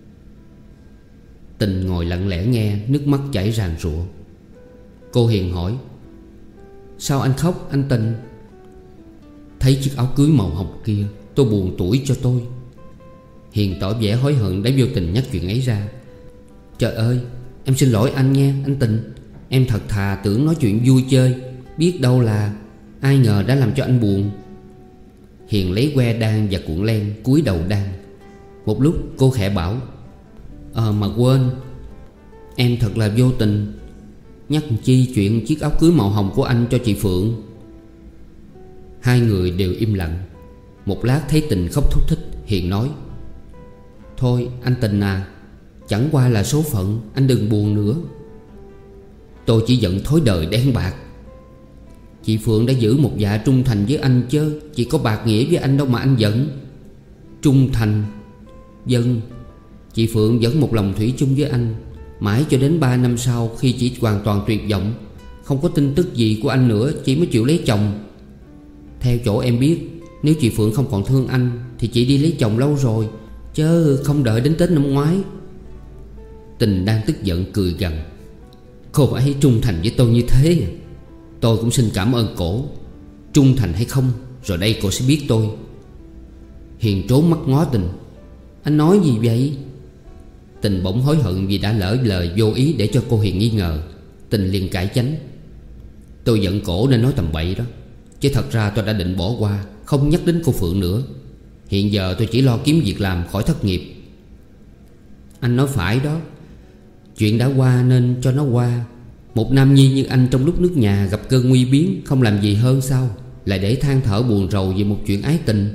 Tình ngồi lặng lẽ nghe, nước mắt chảy ràn rụa. Cô Hiền hỏi: Sao anh khóc anh Tình? Thấy chiếc áo cưới màu hồng kia, tôi buồn tủi cho tôi. Hiền tỏ vẻ hối hận đã vô tình nhắc chuyện ấy ra. Trời ơi, em xin lỗi anh nghe anh Tình. Em thật thà tưởng nói chuyện vui chơi, biết đâu là ai ngờ đã làm cho anh buồn. Hiền lấy que đan và cuộn len cúi đầu đan. Một lúc cô khẽ bảo: Mà quên, em thật là vô tình. Nhắc chi chuyện chiếc áo cưới màu hồng của anh cho chị Phượng. Hai người đều im lặng. Một lát thấy Tình khóc thút thít, Hiền nói: Thôi anh Tình à, chẳng qua là số phận, anh đừng buồn nữa. Tôi chỉ giận thối đời đen bạc. Chị Phượng đã giữ một dạ trung thành với anh chứ, chị có bạc nghĩa với anh đâu mà anh giận. Trung thành? Vâng, chị Phượng vẫn một lòng thủy chung với anh. Mãi cho đến 3 năm sau, khi chị hoàn toàn tuyệt vọng, không có tin tức gì của anh nữa, chị mới chịu lấy chồng. Theo chỗ em biết, nếu chị Phượng không còn thương anh thì chị đi lấy chồng lâu rồi, chứ không đợi đến Tết năm ngoái. Tình đang tức giận cười gằn: Cô ấy trung thành với tôi như thế. Tôi cũng xin cảm ơn cổ. Trung thành hay không, rồi đây cô sẽ biết tôi. Hiền trốn mắt ngó Tình: Anh nói gì vậy? Tình bỗng hối hận vì đã lỡ lời vô ý để cho cô Hiền nghi ngờ. Tình liền cãi chánh: Tôi giận cổ nên nói tầm bậy đó, chứ thật ra tôi đã định bỏ qua, không nhắc đến cô Phượng nữa. Hiện giờ tôi chỉ lo kiếm việc làm khỏi thất nghiệp. Anh nói phải đó. Chuyện đã qua nên cho nó qua. Một nam nhi như anh trong lúc nước nhà gặp cơn nguy biến, không làm gì hơn sao, lại để than thở buồn rầu về một chuyện ái tình.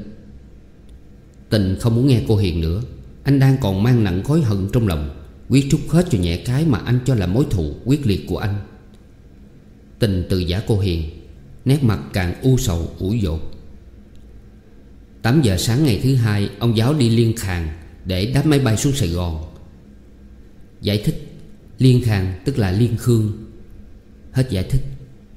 Tình không muốn nghe cô Hiền nữa. Anh đang còn mang nặng khối hận trong lòng, quyết trút hết cho nhẹ cái mà anh cho là mối thù quyết liệt của anh. Tình từ giả cô Hiền, nét mặt càng u sầu ủi dột. 8 giờ sáng ngày thứ hai, ông giáo đi Liên Khàng để đáp máy bay xuống Sài Gòn. Giải thích: Liên Khàng tức là Liên Khương. Hết giải thích.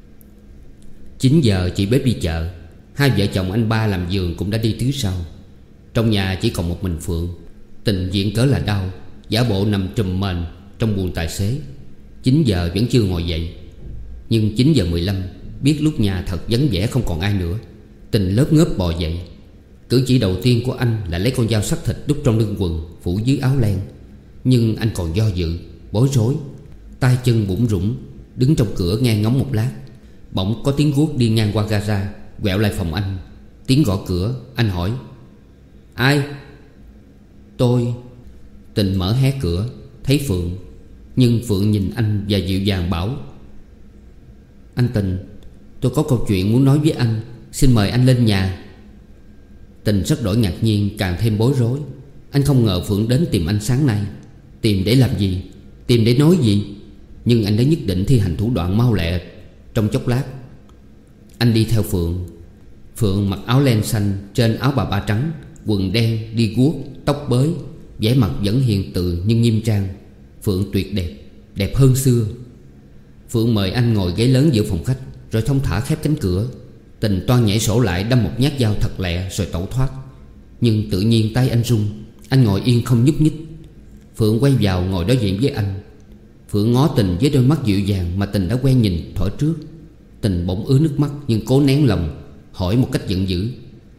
9 giờ chị bếp đi chợ. Hai vợ chồng anh ba làm vườn cũng đã đi phía sau. Trong nhà chỉ còn một mình Phượng. Tình diện cớ là đau, giả bộ nằm trùm mền trong buồng tài xế. 9 giờ vẫn chưa ngồi dậy. Nhưng 9 giờ 15, biết lúc nhà thật vắng vẻ không còn ai nữa, Tình lớp ngớp bò dậy. Cử chỉ đầu tiên của anh là lấy con dao sắc thịt đút trong lưng quần, phủ dưới áo len. Nhưng anh còn do dự, bối rối, tay chân bủn rủn, đứng trong cửa nghe ngóng một lát. Bỗng có tiếng guốc đi ngang qua gara, quẹo lại phòng anh. Tiếng gõ cửa. Anh hỏi: Ai? Tôi. Tình mở hé cửa, thấy Phượng. Nhưng Phượng nhìn anh và dịu dàng bảo: Anh Tình, tôi có câu chuyện muốn nói với anh. Xin mời anh lên nhà. Tình rất đổi ngạc nhiên, càng thêm bối rối. Anh không ngờ Phượng đến tìm anh sáng nay. Tìm để làm gì? Tìm để nói gì? Nhưng anh đã nhất định thi hành thủ đoạn mau lẹ. Trong chốc lát anh đi theo Phượng. Phượng mặc áo len xanh, trên áo bà ba trắng, quần đen, đi guốc, tóc bới, vẻ mặt vẫn hiền từ nhưng nghiêm trang. Phượng tuyệt đẹp, đẹp hơn xưa. Phượng mời anh ngồi ghế lớn giữa phòng khách, rồi thong thả khép cánh cửa. Tình toan nhảy sổ lại, đâm một nhát dao thật lẹ rồi tẩu thoát. Nhưng tự nhiên tay anh run. Anh ngồi yên không nhúc nhích. Phượng quay vào ngồi đối diện với anh. Phượng ngó Tình với đôi mắt dịu dàng mà Tình đã quen nhìn thuở trước. Tình bỗng ứa nước mắt nhưng cố nén lòng, hỏi một cách giận dữ: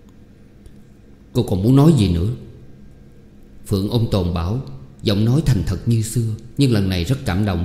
cô còn muốn nói gì nữa? Phượng ôm tồn bảo, giọng nói thành thật như xưa, nhưng lần này rất cảm động: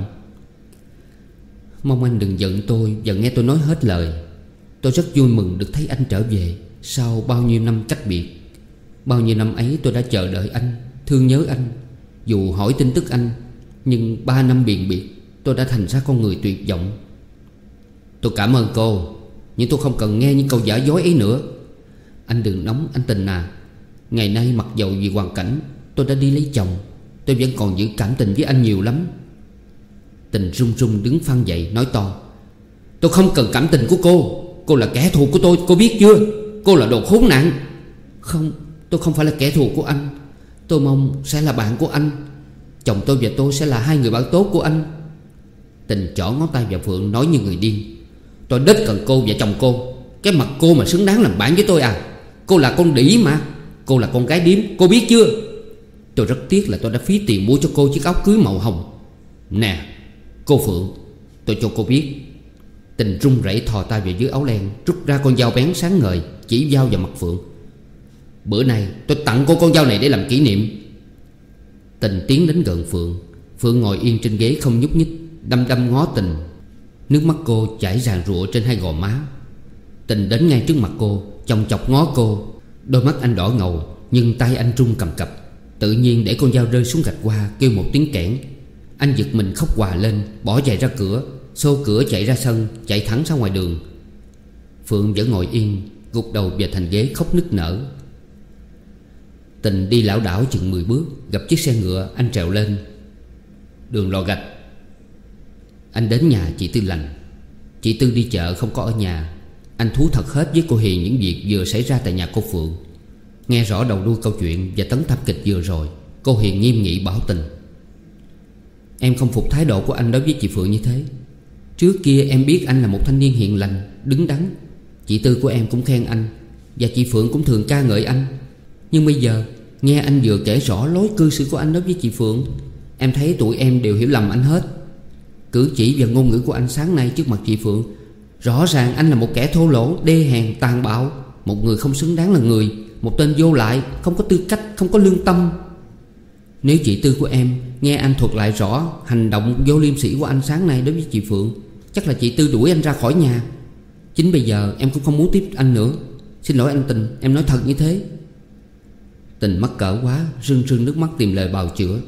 mong anh đừng giận tôi và nghe tôi nói hết lời. Tôi rất vui mừng được thấy anh trở về sau bao nhiêu năm cách biệt. Bao nhiêu năm ấy tôi đã chờ đợi anh, thương nhớ anh. Dù hỏi tin tức anh, nhưng 3 năm biền biệt, tôi đã thành ra con người tuyệt vọng. Tôi cảm ơn cô, nhưng tôi không cần nghe những câu giả dối ấy nữa. Anh đừng nóng, anh Tình à. Ngày nay mặc dầu vì hoàn cảnh, tôi đã đi lấy chồng, tôi vẫn còn giữ cảm tình với anh nhiều lắm. Tình run run đứng phăng dậy nói to: tôi không cần cảm tình của cô. Cô là kẻ thù của tôi, cô biết chưa? Cô là đồ khốn nạn. Không, tôi không phải là kẻ thù của anh. Tôi mong sẽ là bạn của anh. Chồng tôi và tôi sẽ là hai người bạn tốt của anh. Tình chỏ ngón tay vào Phượng nói như người điên: tôi đếch cần cô và chồng cô. Cái mặt cô mà xứng đáng làm bạn với tôi à? Cô là con đĩ mà. Cô là con gái điếm, cô biết chưa? Tôi rất tiếc là tôi đã phí tiền mua cho cô chiếc áo cưới màu hồng. Nè cô Phượng, tôi cho cô biết. Tình run rẩy thò tay vào dưới áo len, rút ra con dao bén sáng ngời, chỉ dao vào mặt Phượng: bữa nay tôi tặng cô con dao này để làm kỷ niệm. Tình tiến đến gần Phượng. Phượng ngồi yên trên ghế không nhúc nhích, đăm đăm ngó Tình. Nước mắt cô chảy ràn rụa trên hai gò má. Tình đến ngay trước mặt cô, chòng chọc ngó cô. Đôi mắt anh đỏ ngầu, nhưng tay anh run cầm cập. Tự nhiên để con dao rơi xuống gạch hoa, kêu một tiếng kẽn. Anh giật mình khóc òa lên, bỏ chạy ra cửa, xô cửa chạy ra sân, chạy thẳng ra ngoài đường. Phượng vẫn ngồi yên, gục đầu vào thành ghế khóc nức nở. Tình đi lảo đảo chừng 10 bước, gặp chiếc xe ngựa, anh trèo lên. Đường Lò Gạch. Anh đến nhà chị Tư Lành. Chị Tư đi chợ không có ở nhà. Anh thú thật hết với cô Hiền những việc vừa xảy ra tại nhà cô Phượng. Nghe rõ đầu đuôi câu chuyện và tấn thảm kịch vừa rồi, cô Hiền nghiêm nghị bảo Tình: em không phục thái độ của anh đối với chị Phượng như thế. Trước kia em biết anh là một thanh niên hiền lành, đứng đắn. Chị Tư của em cũng khen anh, và chị Phượng cũng thường ca ngợi anh. Nhưng bây giờ nghe anh vừa kể rõ lối cư xử của anh đối với chị Phượng, em thấy tụi em đều hiểu lầm anh hết. Cử chỉ và ngôn ngữ của anh sáng nay trước mặt chị Phượng, rõ ràng anh là một kẻ thô lỗ, đê hèn, tàn bạo, một người không xứng đáng là người, một tên vô lại, không có tư cách, không có lương tâm. Nếu chị Tư của em nghe anh thuật lại rõ hành động vô liêm sỉ của anh sáng nay đối với chị Phượng, chắc là chị Tư đuổi anh ra khỏi nhà. Chính bây giờ em cũng không muốn tiếp anh nữa. Xin lỗi anh Tình, em nói thật như thế. Tình mắc cỡ quá, rưng rưng nước mắt tìm lời bào chữa: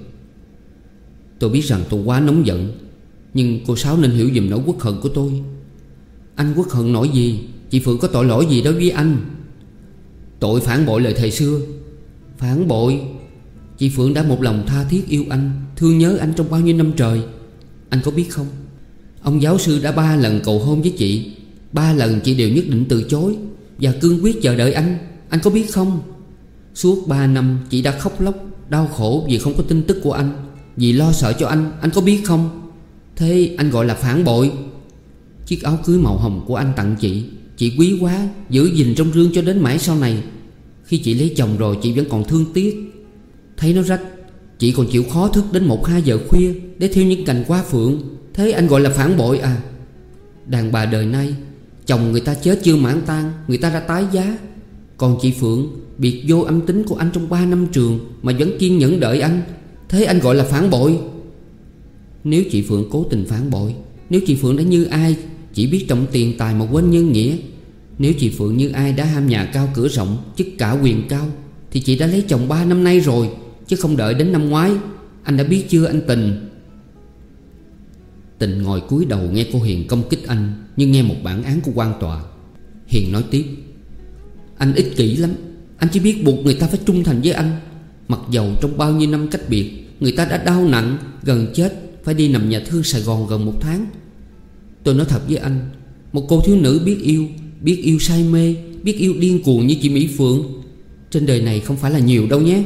tôi biết rằng tôi quá nóng giận, nhưng cô Sáu nên hiểu giùm nỗi uất hận của tôi. Anh uất hận nỗi gì? Chị Phượng có tội lỗi gì đối với anh? Tội phản bội lời thầy xưa. Phản bội? Chị Phượng đã một lòng tha thiết yêu anh, thương nhớ anh trong bao nhiêu năm trời. Anh có biết không, ông giáo sư đã 3 lần cầu hôn với chị. 3 lần chị đều nhất định từ chối và cương quyết chờ đợi anh. Anh có biết không? Suốt 3 năm chị đã khóc lóc, đau khổ vì không có tin tức của anh, vì lo sợ cho anh có biết không? Thế anh gọi là phản bội. Chiếc áo cưới màu hồng của anh tặng chị quý quá, giữ gìn trong rương cho đến mãi sau này. Khi chị lấy chồng rồi chị vẫn còn thương tiếc. Thấy nó rách, chị còn chịu khó thức đến 1-2 giờ khuya để thiêu những cành hoa phượng. Thế anh gọi là phản bội à? Đàn bà đời nay, chồng người ta chết chưa mãn tang, người ta đã tái giá. Còn chị Phượng, biệt vô âm tính của anh trong 3 năm trường mà vẫn kiên nhẫn đợi anh. Thế anh gọi là phản bội. Nếu chị Phượng cố tình phản bội, nếu chị Phượng đã như ai chỉ biết trọng tiền tài mà quên nhân nghĩa, nếu chị Phượng như ai đã ham nhà cao cửa rộng, chức cả quyền cao, thì chị đã lấy chồng 3 năm nay rồi, chứ không đợi đến năm ngoái. Anh đã biết chưa anh Tình? Tình ngồi cúi đầu nghe cô Hiền công kích anh như nghe một bản án của quan tòa. Hiền nói tiếp: Anh ích kỷ lắm. Anh chỉ biết buộc người ta phải trung thành với anh. Mặc dầu trong bao nhiêu năm cách biệt, người ta đã đau nặng, gần chết, phải đi nằm nhà thương Sài Gòn gần 1 tháng. Tôi nói thật với anh, một cô thiếu nữ biết yêu say mê, biết yêu điên cuồng như chị Mỹ Phượng, trên đời này không phải là nhiều đâu nhé.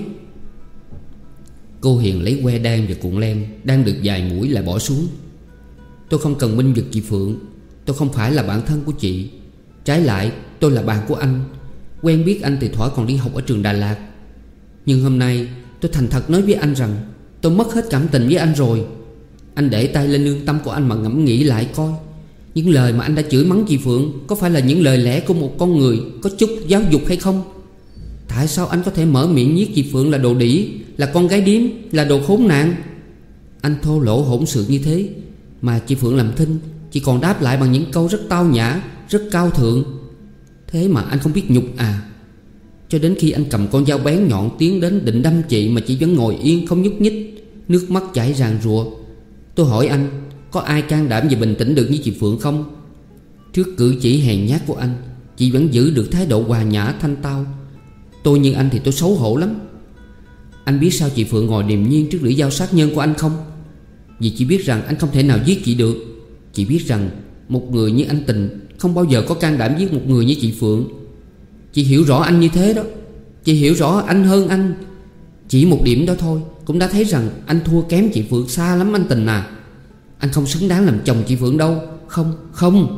Cô Hiền lấy que đan và cuộn len đang được vài mũi lại bỏ xuống. Tôi không cần binh vực chị Phượng. Tôi không phải là bạn thân của chị. Trái lại, tôi là bạn của anh. Quen biết anh từ thuở còn đi học ở trường Đà Lạt. Nhưng hôm nay tôi thành thật nói với anh rằng tôi mất hết cảm tình với anh rồi. Anh để tay lên lương tâm của anh mà ngẫm nghĩ lại coi. Những lời mà anh đã chửi mắng chị Phượng có phải là những lời lẽ của một con người có chút giáo dục hay không? Tại sao anh có thể mở miệng nhiếc chị Phượng là đồ đĩ, là con gái điếm, là đồ khốn nạn? Anh thô lỗ hỗn xược như thế mà chị Phượng làm thinh, chị còn đáp lại bằng những câu rất tao nhã, rất cao thượng. Thế mà anh không biết nhục à? Cho đến khi anh cầm con dao bén nhọn tiến đến định đâm chị mà chị vẫn ngồi yên không nhúc nhích, nước mắt chảy ràn rụa. Tôi hỏi anh, có ai can đảm và bình tĩnh được như chị Phượng không? Trước cử chỉ hèn nhát của anh, chị vẫn giữ được thái độ hòa nhã thanh tao. Tôi như anh thì tôi xấu hổ lắm. Anh biết sao chị Phượng ngồi điềm nhiên trước lưỡi dao sát nhân của anh không? Vì chị biết rằng anh không thể nào giết chị được. Chị biết rằng một người như anh Tình không bao giờ có can đảm giết một người như chị Phượng. Chị hiểu rõ anh như thế đó. Chị hiểu rõ anh hơn anh. Chỉ một điểm đó thôi cũng đã thấy rằng anh thua kém chị Phượng xa lắm anh Tình à. Anh không xứng đáng làm chồng chị Phượng đâu. Không.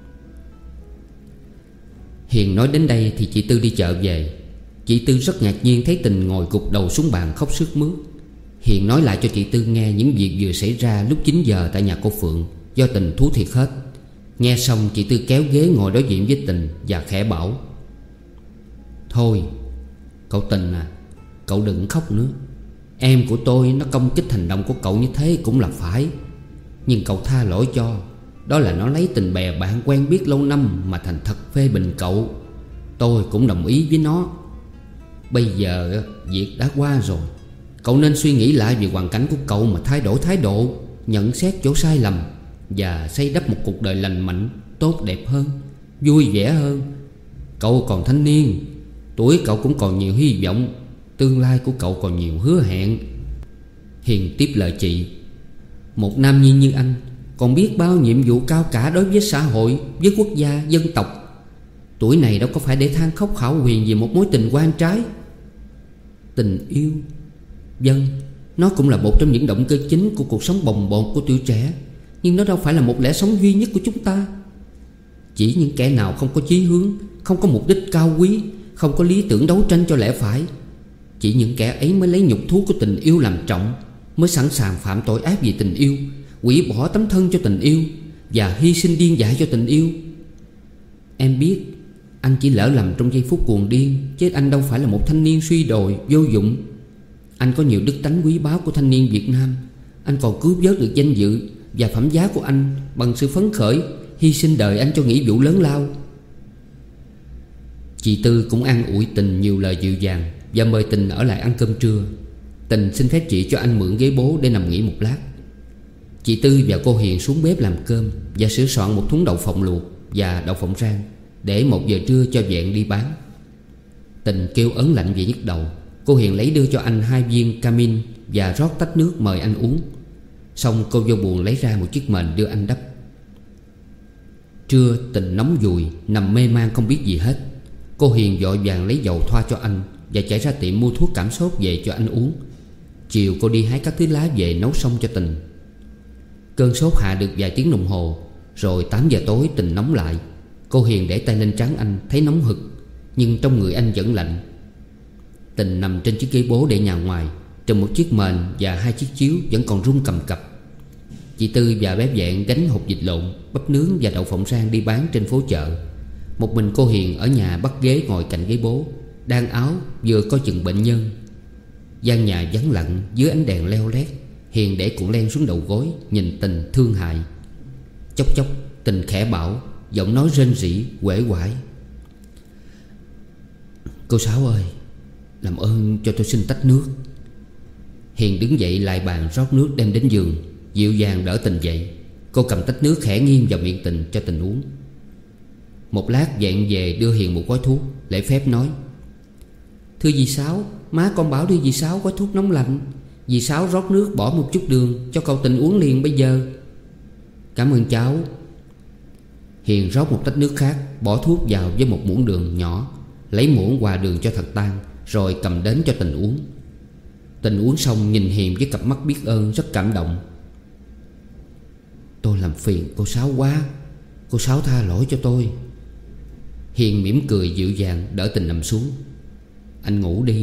Hiền nói đến đây thì chị Tư đi chợ về. Chị Tư rất ngạc nhiên thấy Tình ngồi gục đầu xuống bàn khóc sướt mướt. Hiền nói lại cho chị Tư nghe những việc vừa xảy ra lúc 9 giờ tại nhà cô Phượng, do Tình thú thiệt hết. Nghe xong chị Tư kéo ghế ngồi đối diện với Tình và khẽ bảo: Thôi cậu Tình à, cậu đừng khóc nữa. Em của tôi nó công kích hành động của cậu như thế cũng là phải. Nhưng cậu tha lỗi cho. Đó là nó lấy tình bè bạn quen biết lâu năm mà thành thật phê bình cậu. Tôi cũng đồng ý với nó. Bây giờ việc đã qua rồi. Cậu nên suy nghĩ lại về hoàn cảnh của cậu mà thay đổi thái độ, nhận xét chỗ sai lầm và xây đắp một cuộc đời lành mạnh, tốt đẹp hơn, vui vẻ hơn. Cậu còn thanh niên, tuổi cậu cũng còn nhiều hy vọng, tương lai của cậu còn nhiều hứa hẹn. Hiền tiếp lời chị: Một nam nhi như anh còn biết bao nhiệm vụ cao cả đối với xã hội, với quốc gia, dân tộc. Tuổi này đâu có phải để than khóc hão huyền vì một mối tình oan trái. Tình yêu, vâng, nó cũng là một trong những động cơ chính của cuộc sống bồng bột của tuổi trẻ. Nhưng nó đâu phải là một lẽ sống duy nhất của chúng ta. Chỉ những kẻ nào không có chí hướng, không có mục đích cao quý, không có lý tưởng đấu tranh cho lẽ phải, chỉ những kẻ ấy mới lấy nhục thú của tình yêu làm trọng, mới sẵn sàng phạm tội ác vì tình yêu, hủy bỏ tấm thân cho tình yêu và hy sinh điên dại cho tình yêu. Em biết anh chỉ lỡ lầm trong giây phút cuồng điên, chứ anh đâu phải là một thanh niên suy đồi, vô dụng. Anh có nhiều đức tánh quý báu của thanh niên Việt Nam. Anh còn cứu vớt được danh dự và phẩm giá của anh bằng sự phấn khởi, hy sinh đời anh cho nghĩa vụ lớn lao. Chị Tư cũng an ủi Tình nhiều lời dịu dàng và mời Tình ở lại ăn cơm trưa. Tình xin phép chị cho anh mượn ghế bố để nằm nghỉ một lát. Chị Tư và cô Hiền xuống bếp làm cơm và sửa soạn một thúng đậu phộng luộc và đậu phộng rang để 1 giờ trưa cho vẹn đi bán. Tình kêu ớn lạnh vì nhức đầu. Cô Hiền lấy đưa cho anh 2 viên camin và rót tách nước mời anh uống. Xong cô vô buồng lấy ra một chiếc mền đưa anh đắp. Trưa Tình nóng dùi, nằm mê man không biết gì hết. Cô Hiền vội vàng lấy dầu thoa cho anh và chạy ra tiệm mua thuốc cảm sốt về cho anh uống. Chiều cô đi hái các thứ lá về nấu xong cho Tình. Cơn sốt hạ được vài tiếng đồng hồ. Rồi 8 giờ tối Tình nóng lại. Cô Hiền để tay lên trán anh, thấy nóng hực, nhưng trong người anh vẫn lạnh. Tình nằm trên chiếc ghế bố để nhà ngoài, trùm một chiếc mền và 2 chiếc chiếu vẫn còn rung cầm cập. Chị Tư và bé Vẹn gánh hột vịt lộn, bắp nướng và đậu phộng rang đi bán trên phố chợ. Một mình cô Hiền ở nhà bắt ghế ngồi cạnh ghế bố, đan áo vừa coi chừng bệnh nhân. Gian nhà vắng lặng dưới ánh đèn leo lét. Hiền để cuộn len xuống đầu gối, nhìn Tình thương hại. Chốc chốc Tình khẽ bảo, giọng nói rên rỉ uể oải: Cô Sáu ơi, làm ơn cho tôi xin tách nước. Hiền đứng dậy lại bàn rót nước đem đến giường, dịu dàng đỡ Tình dậy. Cô cầm tách nước khẽ nghiêng vào miệng Tình cho Tình uống. Một lát vẹn về đưa Hiền một gói thuốc, lễ phép nói: "Thưa dì Sáu, má con bảo đưa dì Sáu gói thuốc nóng lạnh. Dì Sáu rót nước bỏ một chút đường cho cậu Tình uống liền bây giờ." "Cảm ơn cháu." Hiền rót một tách nước khác, bỏ thuốc vào với một muỗng đường nhỏ, lấy muỗng hòa đường cho thật tan, rồi cầm đến cho Tình uống. Tình uống xong nhìn Hiền với cặp mắt biết ơn rất cảm động. "Tôi làm phiền cô Sáu quá, cô Sáu tha lỗi cho tôi." Hiền mỉm cười dịu dàng đỡ Tình nằm xuống. "Anh ngủ đi."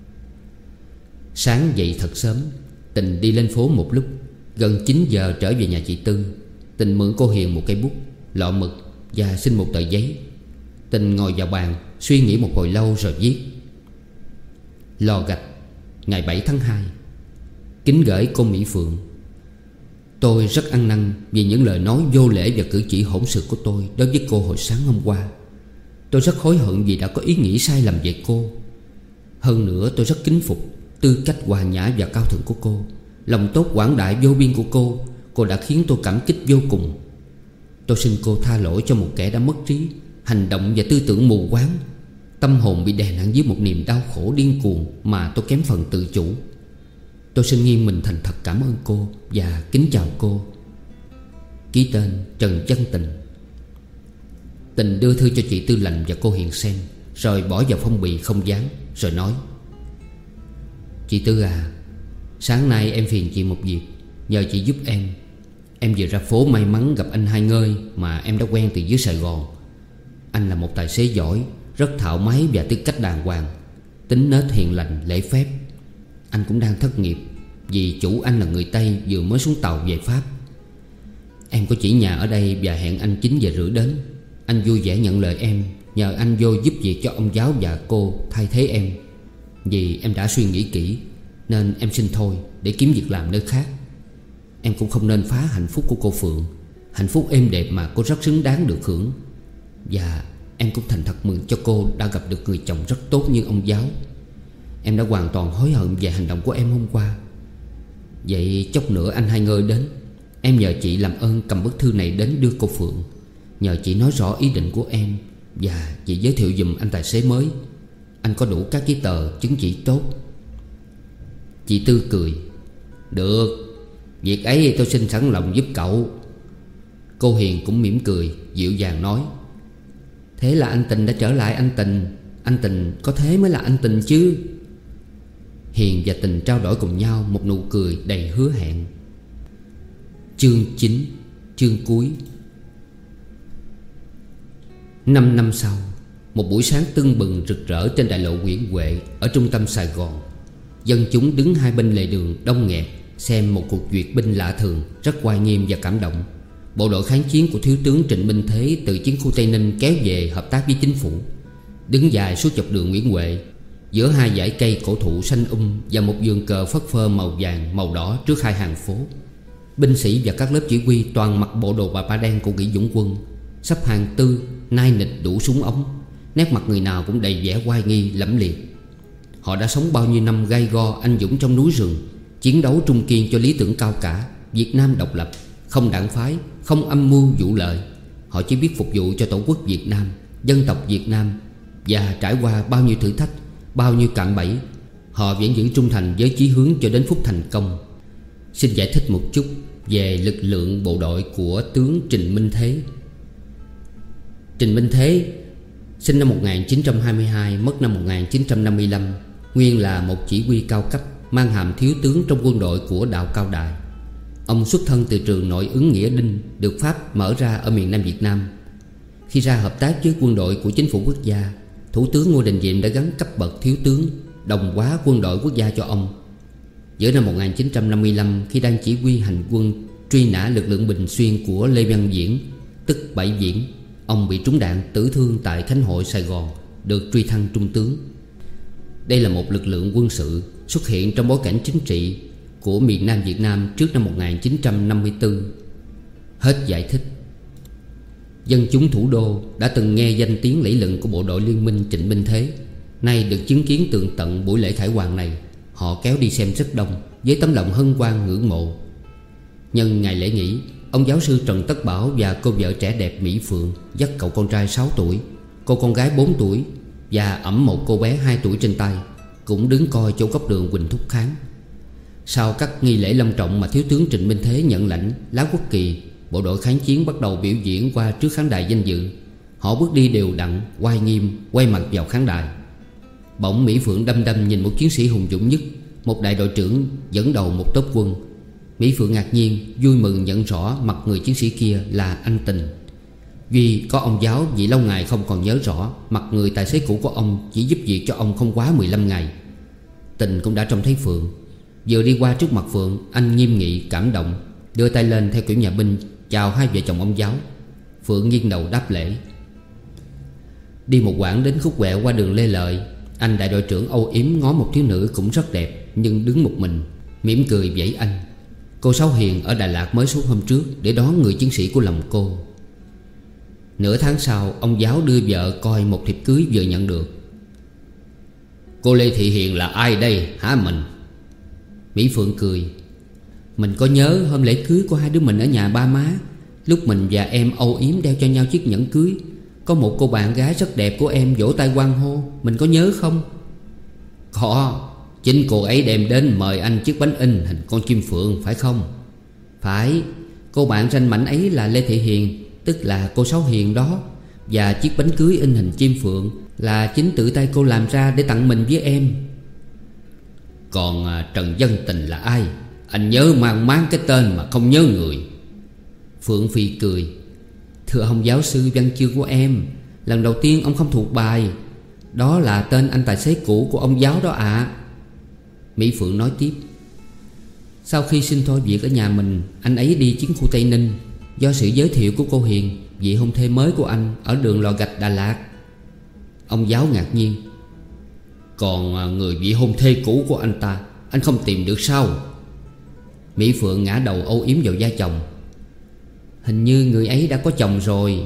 Sáng dậy thật sớm, Tình đi lên phố một lúc. Gần 9 giờ trở về nhà chị Tư. Tình mượn cô Hiền một cây bút, lọ mực và xin một tờ giấy. Tình ngồi vào bàn suy nghĩ một hồi lâu rồi viết: "Lò Gạch, ngày 7 tháng 2. Kính gửi cô Mỹ Phượng. Tôi rất ăn năn vì những lời nói vô lễ và cử chỉ hỗn xược của tôi đối với cô hồi sáng hôm qua. Tôi rất hối hận vì đã có ý nghĩ sai lầm về cô. Hơn nữa tôi rất kính phục tư cách hòa nhã và cao thượng của cô. Lòng tốt quảng đại vô biên của cô đã khiến tôi cảm kích vô cùng. Tôi xin cô tha lỗi cho một kẻ đã mất trí, hành động và tư tưởng mù quáng. Tâm hồn bị đè nặng dưới một niềm đau khổ điên cuồng mà tôi kém phần tự chủ. Tôi xin nghiêng mình thành thật cảm ơn cô và kính chào cô. Ký tên Trần Chân Tình." Tình đưa thư cho chị Tư Lạnh và cô Hiền xem, rồi bỏ vào phong bì không dán, rồi nói: "Chị Tư à, sáng nay em phiền chị một việc, nhờ chị giúp em. Em vừa ra phố may mắn gặp anh Hai Ngơi mà em đã quen từ dưới Sài Gòn. Anh là một tài xế giỏi, rất thạo máy và tư cách đàng hoàng, tính nết hiền lành lễ phép. Anh cũng đang thất nghiệp vì chủ anh là người Tây vừa mới xuống tàu về Pháp. Em có chỉ nhà ở đây và hẹn anh 9 giờ rưỡi đến. Anh vui vẻ nhận lời em, nhờ anh vô giúp việc cho ông giáo và cô thay thế em. Vì em đã suy nghĩ kỹ nên em xin thôi để kiếm việc làm nơi khác. Em cũng không nên phá hạnh phúc của cô Phượng, hạnh phúc êm đẹp mà cô rất xứng đáng được hưởng. Và em cũng thành thật mừng cho cô đã gặp được người chồng rất tốt như ông giáo. Em đã hoàn toàn hối hận về hành động của em hôm qua. Vậy chốc nữa anh Hai Ngơi đến, em nhờ chị làm ơn cầm bức thư này đến đưa cô Phượng. Nhờ chị nói rõ ý định của em và chị giới thiệu giùm anh tài xế mới. Anh có đủ các giấy tờ chứng chỉ tốt." Chị Tư cười: "Được, việc ấy tôi xin sẵn lòng giúp cậu." Cô Hiền cũng mỉm cười dịu dàng nói: "Thế là anh Tình đã trở lại anh Tình. Anh Tình có thế mới là anh Tình chứ." Hiền và Tình trao đổi cùng nhau một nụ cười đầy hứa hẹn. Chương 9, chương cuối. 5 năm sau, một buổi sáng tưng bừng rực rỡ trên đại lộ Nguyễn Huệ ở trung tâm Sài Gòn, dân chúng đứng hai bên lề đường đông nghẹt xem một cuộc duyệt binh lạ thường, rất oai nghiêm và cảm động. Bộ đội kháng chiến của Thiếu tướng Trịnh Minh Thế từ chiến khu Tây Ninh kéo về hợp tác với chính phủ, đứng dài suốt dọc đường Nguyễn Huệ, giữa hai dãy cây cổ thụ xanh và một vườn cờ phất phơ màu vàng màu đỏ trước hai hàng phố. Binh sĩ và các lớp chỉ huy toàn mặc bộ đồ bà ba đen của Nghĩa Dũng Quân, sắp hàng tư, nai nịch đủ súng ống. Nét mặt người nào cũng đầy vẻ oai nghi lẫm liệt. Họ đã sống bao nhiêu năm gay go anh dũng trong núi rừng, chiến đấu trung kiên cho lý tưởng cao cả Việt Nam độc lập, không đảng phái, không âm mưu vụ lợi. Họ chỉ biết phục vụ cho Tổ quốc Việt Nam, dân tộc Việt Nam. Và trải qua bao nhiêu thử thách, bao nhiêu cạm bẫy, họ vẫn giữ trung thành với chí hướng cho đến phút thành công. Xin giải thích một chút về lực lượng bộ đội của tướng Trịnh Minh Thế. Trịnh Minh Thế sinh năm 1922, mất năm 1955, nguyên là một chỉ huy cao cấp, mang hàm thiếu tướng trong quân đội của Đạo Cao Đài. Ông xuất thân từ trường Nội ứng Nghĩa Đinh, được Pháp mở ra ở miền Nam Việt Nam. Khi ra hợp tác với quân đội của chính phủ quốc gia, Thủ tướng Ngô Đình Diệm đã gắn cấp bậc thiếu tướng, đồng hóa quân đội quốc gia cho ông. Giữa năm 1955, khi đang chỉ huy hành quân truy nã lực lượng Bình Xuyên của Lê Văn Viễn, tức Bảy Viễn, ông bị trúng đạn tử thương tại Khánh Hội, Sài Gòn, được truy thăng trung tướng. Đây là một lực lượng quân sự xuất hiện trong bối cảnh chính trị của miền Nam Việt Nam trước năm 1954. Hết giải thích. Dân chúng thủ đô đã từng nghe danh tiếng lẫy lừng của bộ đội liên minh Trịnh Minh Thế. Nay được chứng kiến tường tận buổi lễ khải hoàn này, họ kéo đi xem rất đông với tấm lòng hân hoan ngưỡng mộ. Nhân ngày lễ nghỉ, ông giáo sư Trần Tất Bảo và cô vợ trẻ đẹp Mỹ Phượng dắt cậu con trai 6 tuổi, cô con gái 4 tuổi và ẵm một cô bé 2 tuổi trên tay, cũng đứng coi chỗ góc đường Huỳnh Thúc Kháng. Sau các nghi lễ long trọng mà thiếu tướng Trịnh Minh Thế nhận lãnh lá quốc kỳ, bộ đội kháng chiến bắt đầu biểu diễn qua trước khán đài danh dự. Họ bước đi đều đặn, oai nghiêm, quay mặt vào khán đài. Bỗng Mỹ Phượng đăm đăm nhìn một chiến sĩ hùng dũng nhất, một đại đội trưởng dẫn đầu một tốp quân. Mỹ Phượng ngạc nhiên, vui mừng nhận rõ mặt người chiến sĩ kia là anh Tình. Duy có ông giáo vì lâu ngày không còn nhớ rõ mặt người tài xế cũ của ông chỉ giúp việc cho ông không quá 15 ngày. Tình cũng đã trông thấy Phượng. Vừa đi qua trước mặt Phượng, anh nghiêm nghị cảm động, đưa tay lên theo kiểu nhà binh chào hai vợ chồng ông giáo. Phượng nghiêng đầu đáp lễ. Đi một quãng đến khúc quẹo qua đường Lê Lợi, anh đại đội trưởng âu yếm ngó một thiếu nữ cũng rất đẹp nhưng đứng một mình, mỉm cười vẫy anh. Cô Sáu Hiền ở Đà Lạt mới xuống hôm trước để đón người chiến sĩ của lòng cô. Nửa tháng sau, ông giáo đưa vợ coi một thiệp cưới vừa nhận được. Cô Lê Thị Hiền là ai đây hả mình? Mỹ Phượng cười. Mình có nhớ hôm lễ cưới của hai đứa mình ở nhà ba má, lúc mình và em âu yếm đeo cho nhau chiếc nhẫn cưới, có một cô bạn gái rất đẹp của em vỗ tay hoan hô. Mình có nhớ không? Có. Chính cô ấy đem đến mời anh chiếc bánh in hình con chim phượng phải không? Phải. Cô bạn ranh mảnh ấy là Lê Thị Hiền, tức là cô Sáu Hiền đó. Và chiếc bánh cưới in hình chim phượng là chính tự tay cô làm ra để tặng mình với em. Còn Trần Dân Tình là ai? Anh nhớ mang máng cái tên mà không nhớ người. Phượng Phi cười. Thưa ông giáo sư, văn chương của em, lần đầu tiên ông không thuộc bài. Đó là tên anh tài xế cũ của ông giáo đó ạ. Mỹ Phượng nói tiếp. Sau khi xin thôi việc ở nhà mình, anh ấy đi chiến khu Tây Ninh, do sự giới thiệu của cô Hiền, vị hôn thê mới của anh ở đường Lò Gạch Đà Lạt. Ông giáo ngạc nhiên. Còn người vị hôn thê cũ của anh ta, anh không tìm được sao? Mỹ Phượng ngã đầu âu yếm vào vai chồng. Hình như người ấy đã có chồng rồi.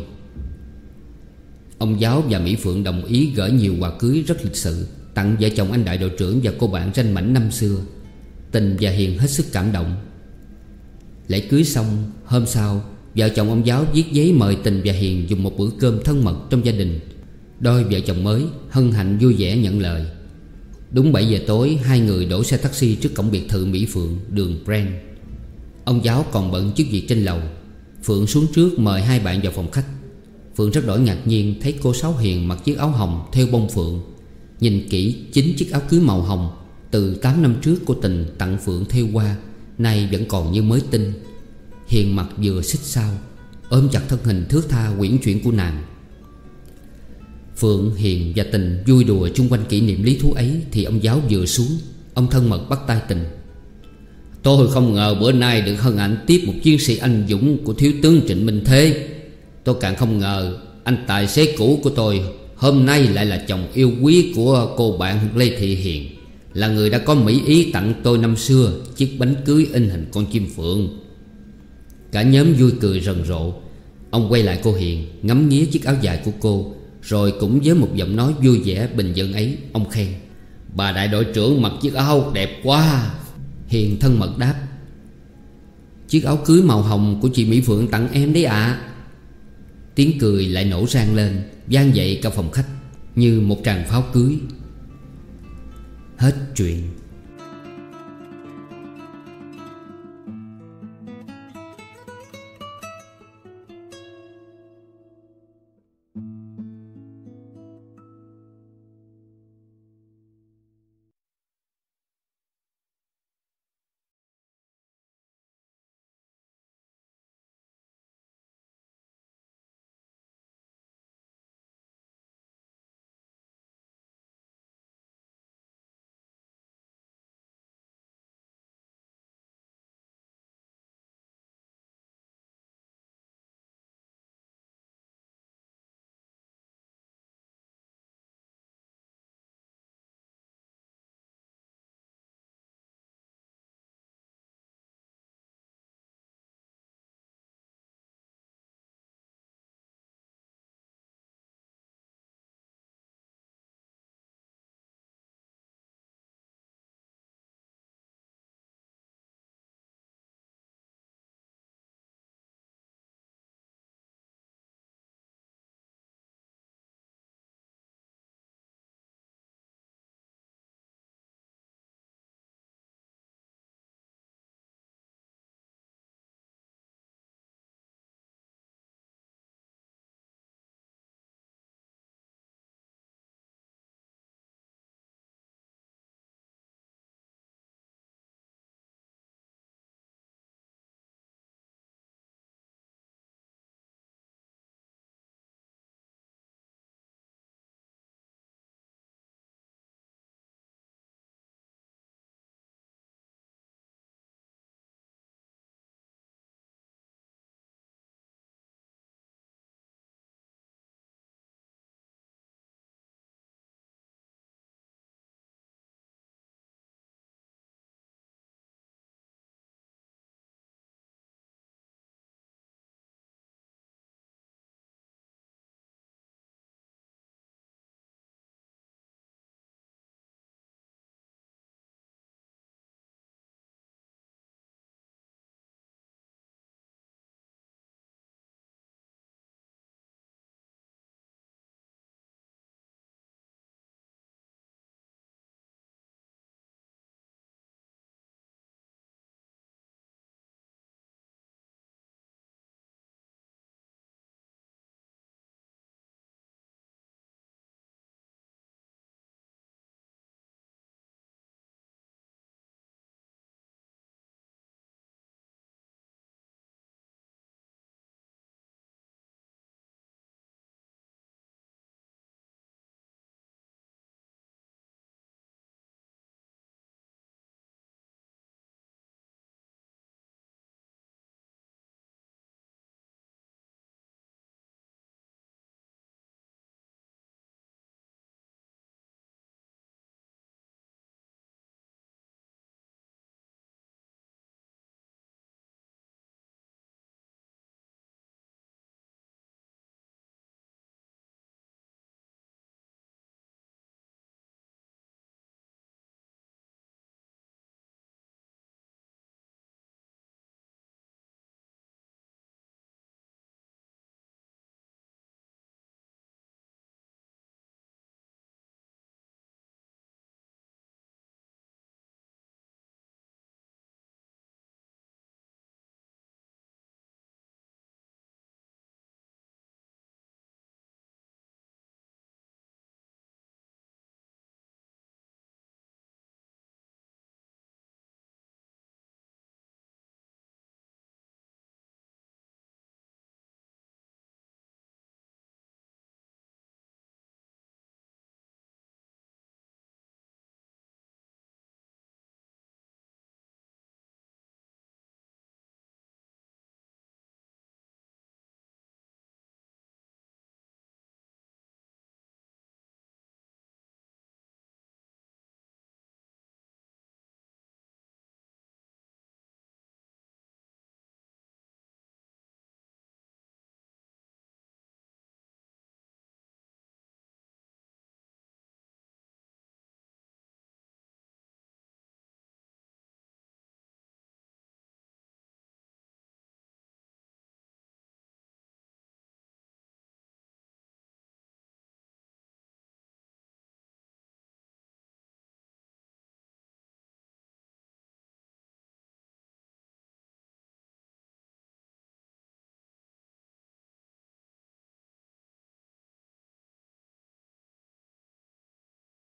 Ông giáo và Mỹ Phượng đồng ý gửi nhiều quà cưới rất lịch sự tặng vợ chồng anh đại đội trưởng và cô bạn ranh mảnh năm xưa. Tình và Hiền hết sức cảm động. Lễ cưới xong, hôm sau, vợ chồng ông giáo viết giấy mời Tình và Hiền dùng một bữa cơm thân mật trong gia đình. Đôi vợ chồng mới hân hạnh vui vẻ nhận lời. Đúng 7 giờ tối, hai người đổ xe taxi trước cổng biệt thự Mỹ Phượng, đường Brent. Ông giáo còn bận chức việc trên lầu. Phượng xuống trước mời hai bạn vào phòng khách. Phượng rất đổi ngạc nhiên thấy cô Sáu Hiền mặc chiếc áo hồng thêu bông phượng. Nhìn kỹ, chính chiếc áo cưới màu hồng từ 8 năm trước của Tình tặng Phượng thêu qua, nay vẫn còn như mới tinh. Hiền mặc vừa xích sao, ôm chặt thân hình thướt tha uyển chuyển của nàng. Phượng, Hiền và Tình vui đùa chung quanh kỷ niệm lý thú ấy thì ông giáo vừa xuống. Ông thân mật bắt tay Tình. Tôi không ngờ bữa nay được hân hạnh tiếp một chiến sĩ anh dũng của thiếu tướng Trịnh Minh Thế. Tôi càng không ngờ anh tài xế cũ của tôi hôm nay lại là chồng yêu quý của cô bạn Lê Thị Hiền, là người đã có mỹ ý tặng tôi năm xưa chiếc bánh cưới in hình con chim phượng. Cả nhóm vui cười rần rộ. Ông quay lại cô Hiền, ngắm nghía chiếc áo dài của cô, rồi cũng với một giọng nói vui vẻ bình dân ấy, ông khen. Bà đại đội trưởng mặc chiếc áo đẹp quá. Hiền thân mật đáp. Chiếc áo cưới màu hồng của chị Mỹ Phượng tặng em đấy ạ. Tiếng cười lại nổ rang lên, vang dậy cả phòng khách như một tràng pháo cưới. Hết chuyện.